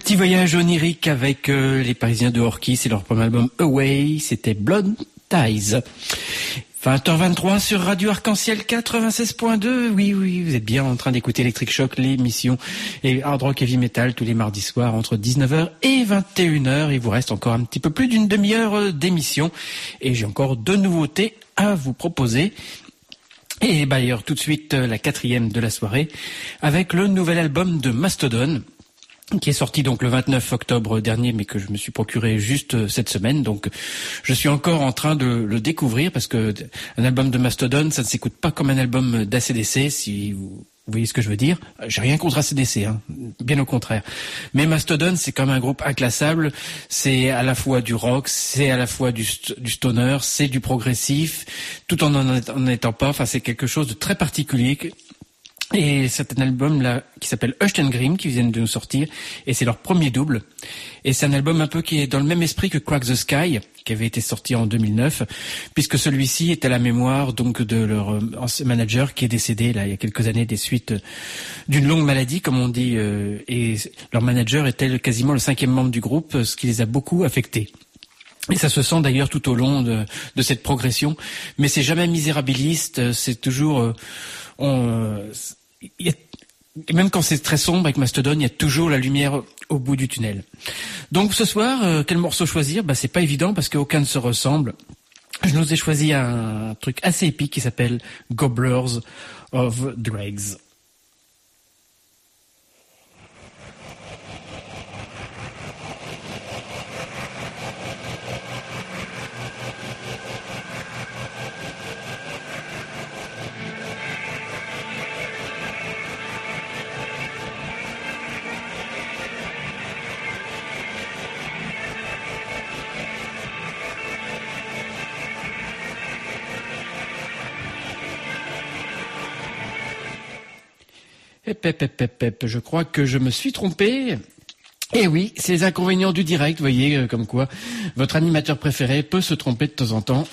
Petit voyage onirique avec euh, les Parisiens de Orchis et leur premier album Away, c'était Blood Ties. vingt heures vingt-trois sur Radio Arc-en-Ciel quatre-vingt-seize point deux. Oui, oui, vous êtes bien en train d'écouter Electric Shock, l'émission et hard rock heavy metal tous les mardis soirs entre dix-neuf heures et vingt et une heures. Il vous reste encore un petit peu plus d'une demi-heure d'émission et j'ai encore deux nouveautés à vous proposer. Et bah, d'ailleurs, tout de suite, la quatrième de la soirée avec le nouvel album de Mastodon, qui est sorti donc le vingt-neuf octobre dernier, mais que je me suis procuré juste cette semaine. Donc, je suis encore en train de le découvrir parce que un album de Mastodon, ça ne s'écoute pas comme un album d'A C D C, si vous voyez ce que je veux dire. J'ai rien contre A C D C, hein, bien au contraire. Mais Mastodon, c'est comme un groupe inclassable. C'est à la fois du rock, c'est à la fois du, st- du stoner, c'est du progressif, tout en en étant pas. Enfin, c'est quelque chose de très particulier. Et c'est un album là qui s'appelle Hushed and Grim qui vient de nous sortir et c'est leur premier double. Et c'est un album un peu qui est dans le même esprit que Crack the Sky qui avait été sorti en deux mille neuf, puisque celui-ci est à la mémoire donc de leur ancien manager qui est décédé là il y a quelques années des suites d'une longue maladie comme on dit, euh, et leur manager était quasiment le cinquième membre du groupe, ce qui les a beaucoup affectés. Et ça se sent d'ailleurs tout au long de, de cette progression, mais c'est jamais misérabiliste, c'est toujours euh, on, il y a, même quand c'est très sombre avec Mastodon, il y a toujours la lumière au bout du tunnel. Donc ce soir, euh, quel morceau choisir ? Bah c'est pas évident parce qu'aucun ne se ressemble. Je nous ai choisi un truc assez épique qui s'appelle Gobblers of Dregs. Hep, hep, hep, hep, hep. Je crois que je me suis trompé. Et oui, c'est les inconvénients du direct, vous voyez, euh, comme quoi votre animateur préféré peut se tromper de temps en temps.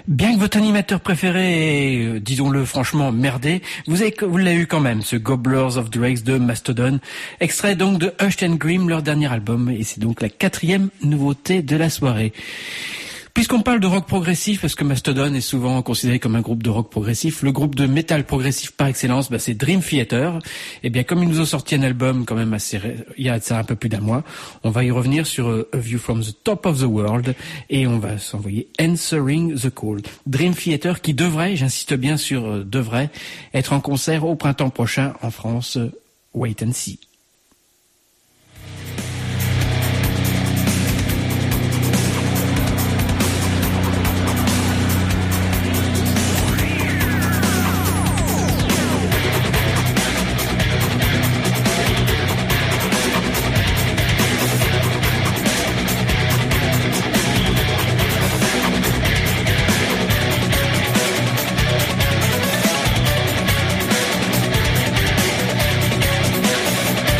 Bien que votre animateur préféré ait, euh, disons-le franchement, merdé, vous, avez, vous l'avez eu quand même, ce Gobblers of Drakes de Mastodon, extrait donc de Hushed and Grim, leur dernier album, et c'est donc la quatrième nouveauté de la soirée. Puisqu'on parle de rock progressif, parce que Mastodon est souvent considéré comme un groupe de rock progressif, le groupe de métal progressif par excellence, bah, c'est Dream Theater. Et bien, comme ils nous ont sorti un album quand même assez, il y a ça un peu plus d'un mois, on va y revenir sur uh, A View from the Top of the World, et on va s'envoyer Answering the Call. Dream Theater qui devrait, j'insiste bien sur euh, devrait, être en concert au printemps prochain en France. Wait and see. Thank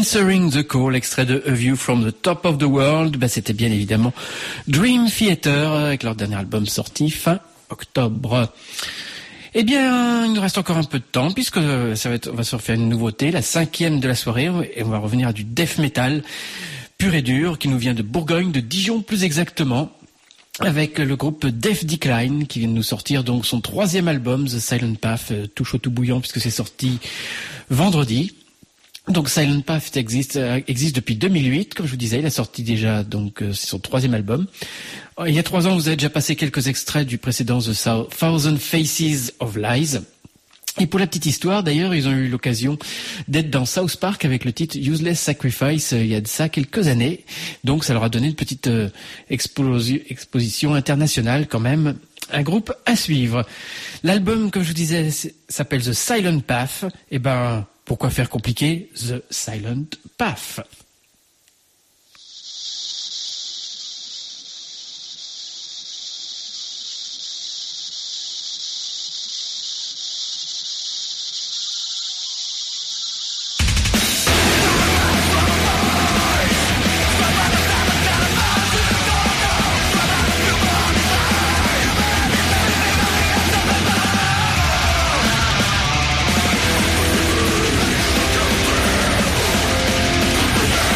Answering the Call, extrait de A View from the Top of the World. Bah, c'était bien évidemment Dream Theater avec leur dernier album sorti fin octobre. Eh bien, il nous reste encore un peu de temps puisque ça va être, on va se refaire une nouveauté, la cinquième de la soirée, et on va revenir à du death metal pur et dur qui nous vient de Bourgogne, de Dijon plus exactement, avec le groupe Death Decline qui vient de nous sortir donc son troisième album, The Silent Path, tout chaud tout bouillant puisque c'est sorti vendredi. Donc Silent Path existe, existe depuis deux mille huit, comme je vous disais, il a sorti déjà donc c'est son troisième album. Il y a trois ans, vous avez déjà passé quelques extraits du précédent The Thousand Faces of Lies. Et pour la petite histoire, d'ailleurs, ils ont eu l'occasion d'être dans South Park avec le titre Useless Sacrifice il y a de ça quelques années. Donc ça leur a donné une petite euh, explosi- exposition internationale quand même. Un groupe à suivre. L'album, comme je vous disais, s'appelle The Silent Path. Et ben, pourquoi faire compliqué? The Silent Path. We'll be right back.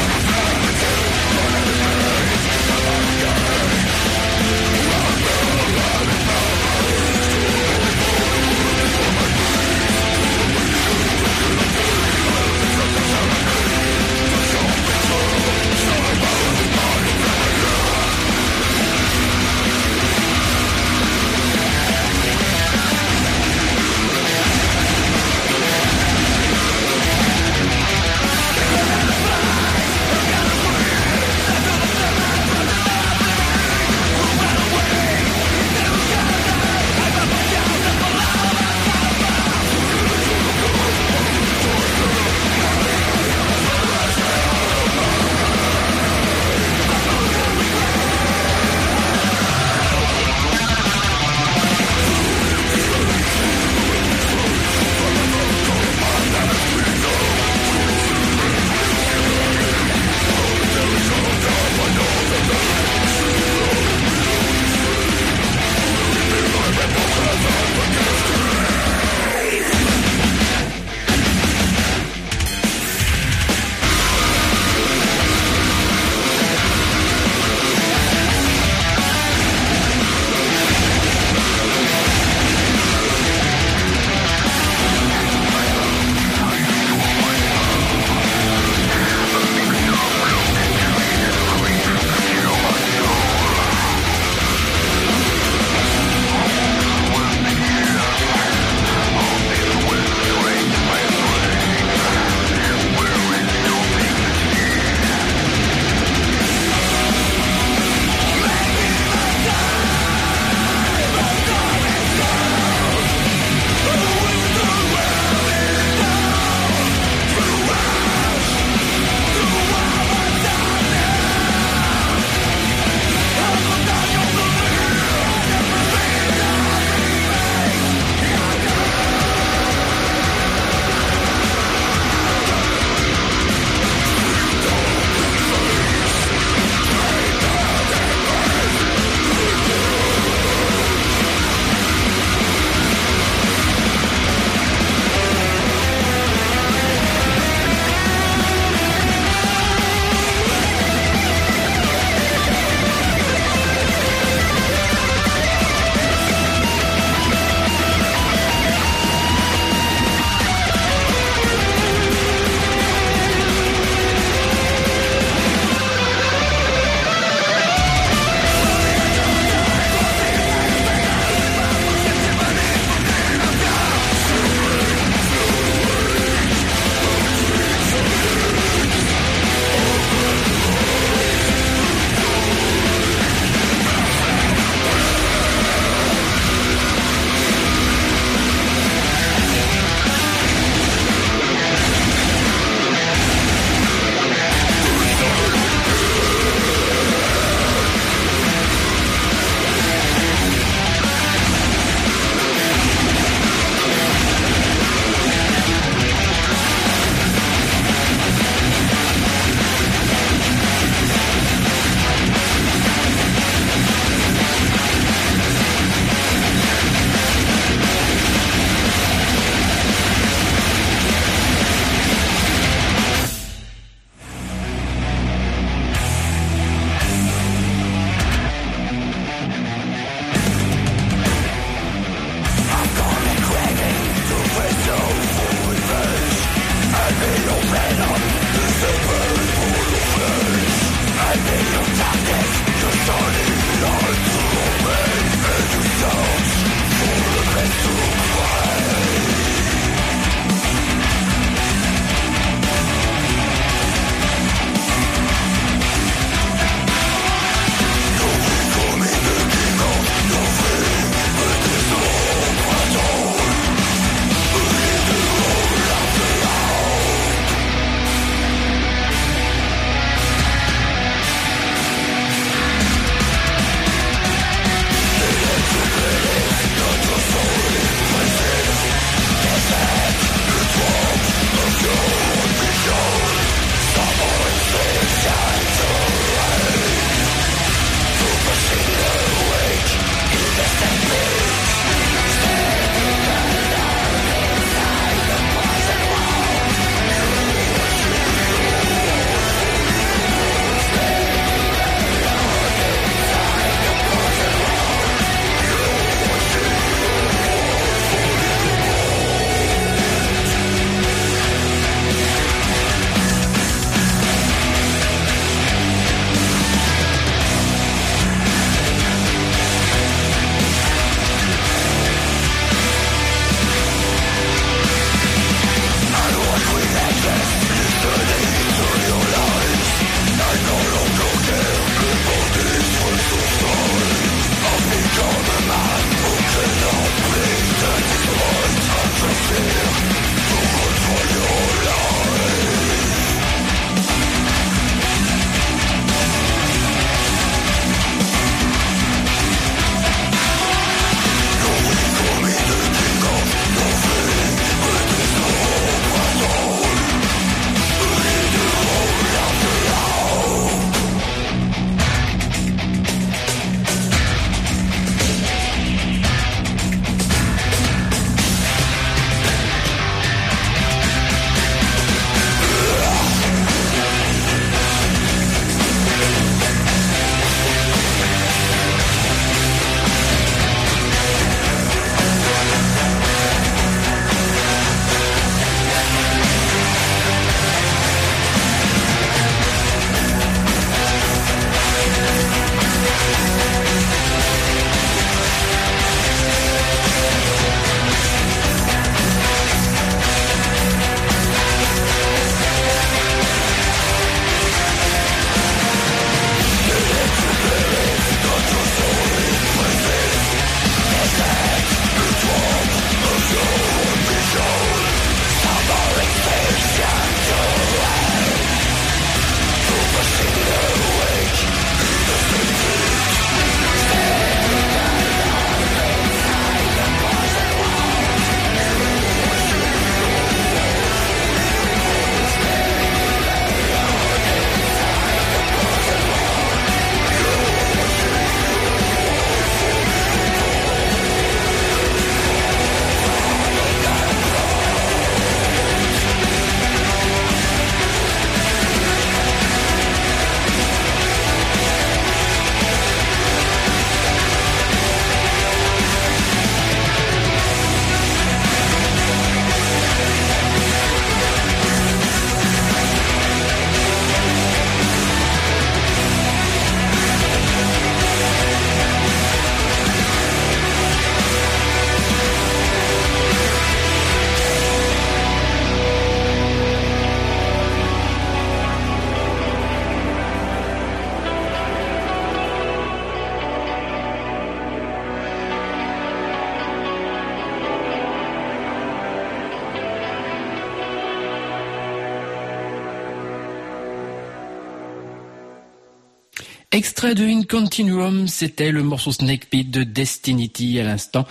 Extrait de In Continuum, c'était le morceau Snake Pit de Destinity à l'instant.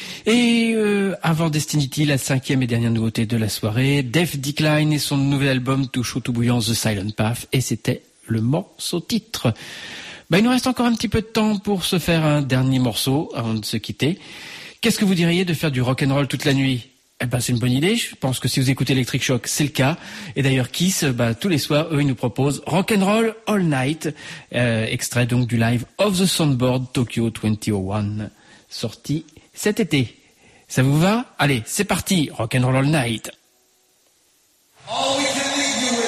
Et euh, avant Destinity, la cinquième et dernière nouveauté de la soirée, Death Decline et son nouvel album tout chaud tout bouillant The Silent Path, et c'était le morceau titre. Bah, il nous reste encore un petit peu de temps pour se faire un dernier morceau avant de se quitter. Qu'est-ce que vous diriez de faire du rock'n'roll toute la nuit ? Eh ben, c'est une bonne idée. Je pense que si vous écoutez Electric Shock, c'est le cas. Et d'ailleurs, Kiss, bah, tous les soirs, eux, ils nous proposent Rock'n'Roll All Night, euh, extrait donc du live Of the Soundboard Tokyo deux mille un, sorti cet été. Ça vous va ? Allez, c'est parti, Rock'n'Roll All Night. All we can leave you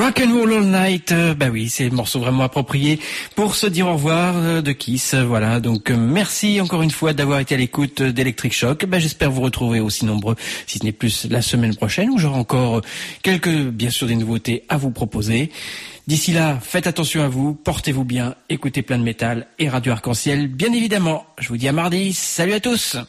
Rock and Roll All Night, euh, bah oui, c'est le morceau vraiment approprié pour se dire au revoir euh, de Kiss. Euh, voilà, donc euh, merci encore une fois d'avoir été à l'écoute euh, d'Electric Shock. Bah, j'espère vous retrouver aussi nombreux, si ce n'est plus la semaine prochaine, où j'aurai encore euh, quelques, bien sûr, des nouveautés à vous proposer. D'ici là, faites attention à vous, portez-vous bien, écoutez plein de métal et Radio Arc-en-Ciel, bien évidemment. Je vous dis à mardi, salut à tous.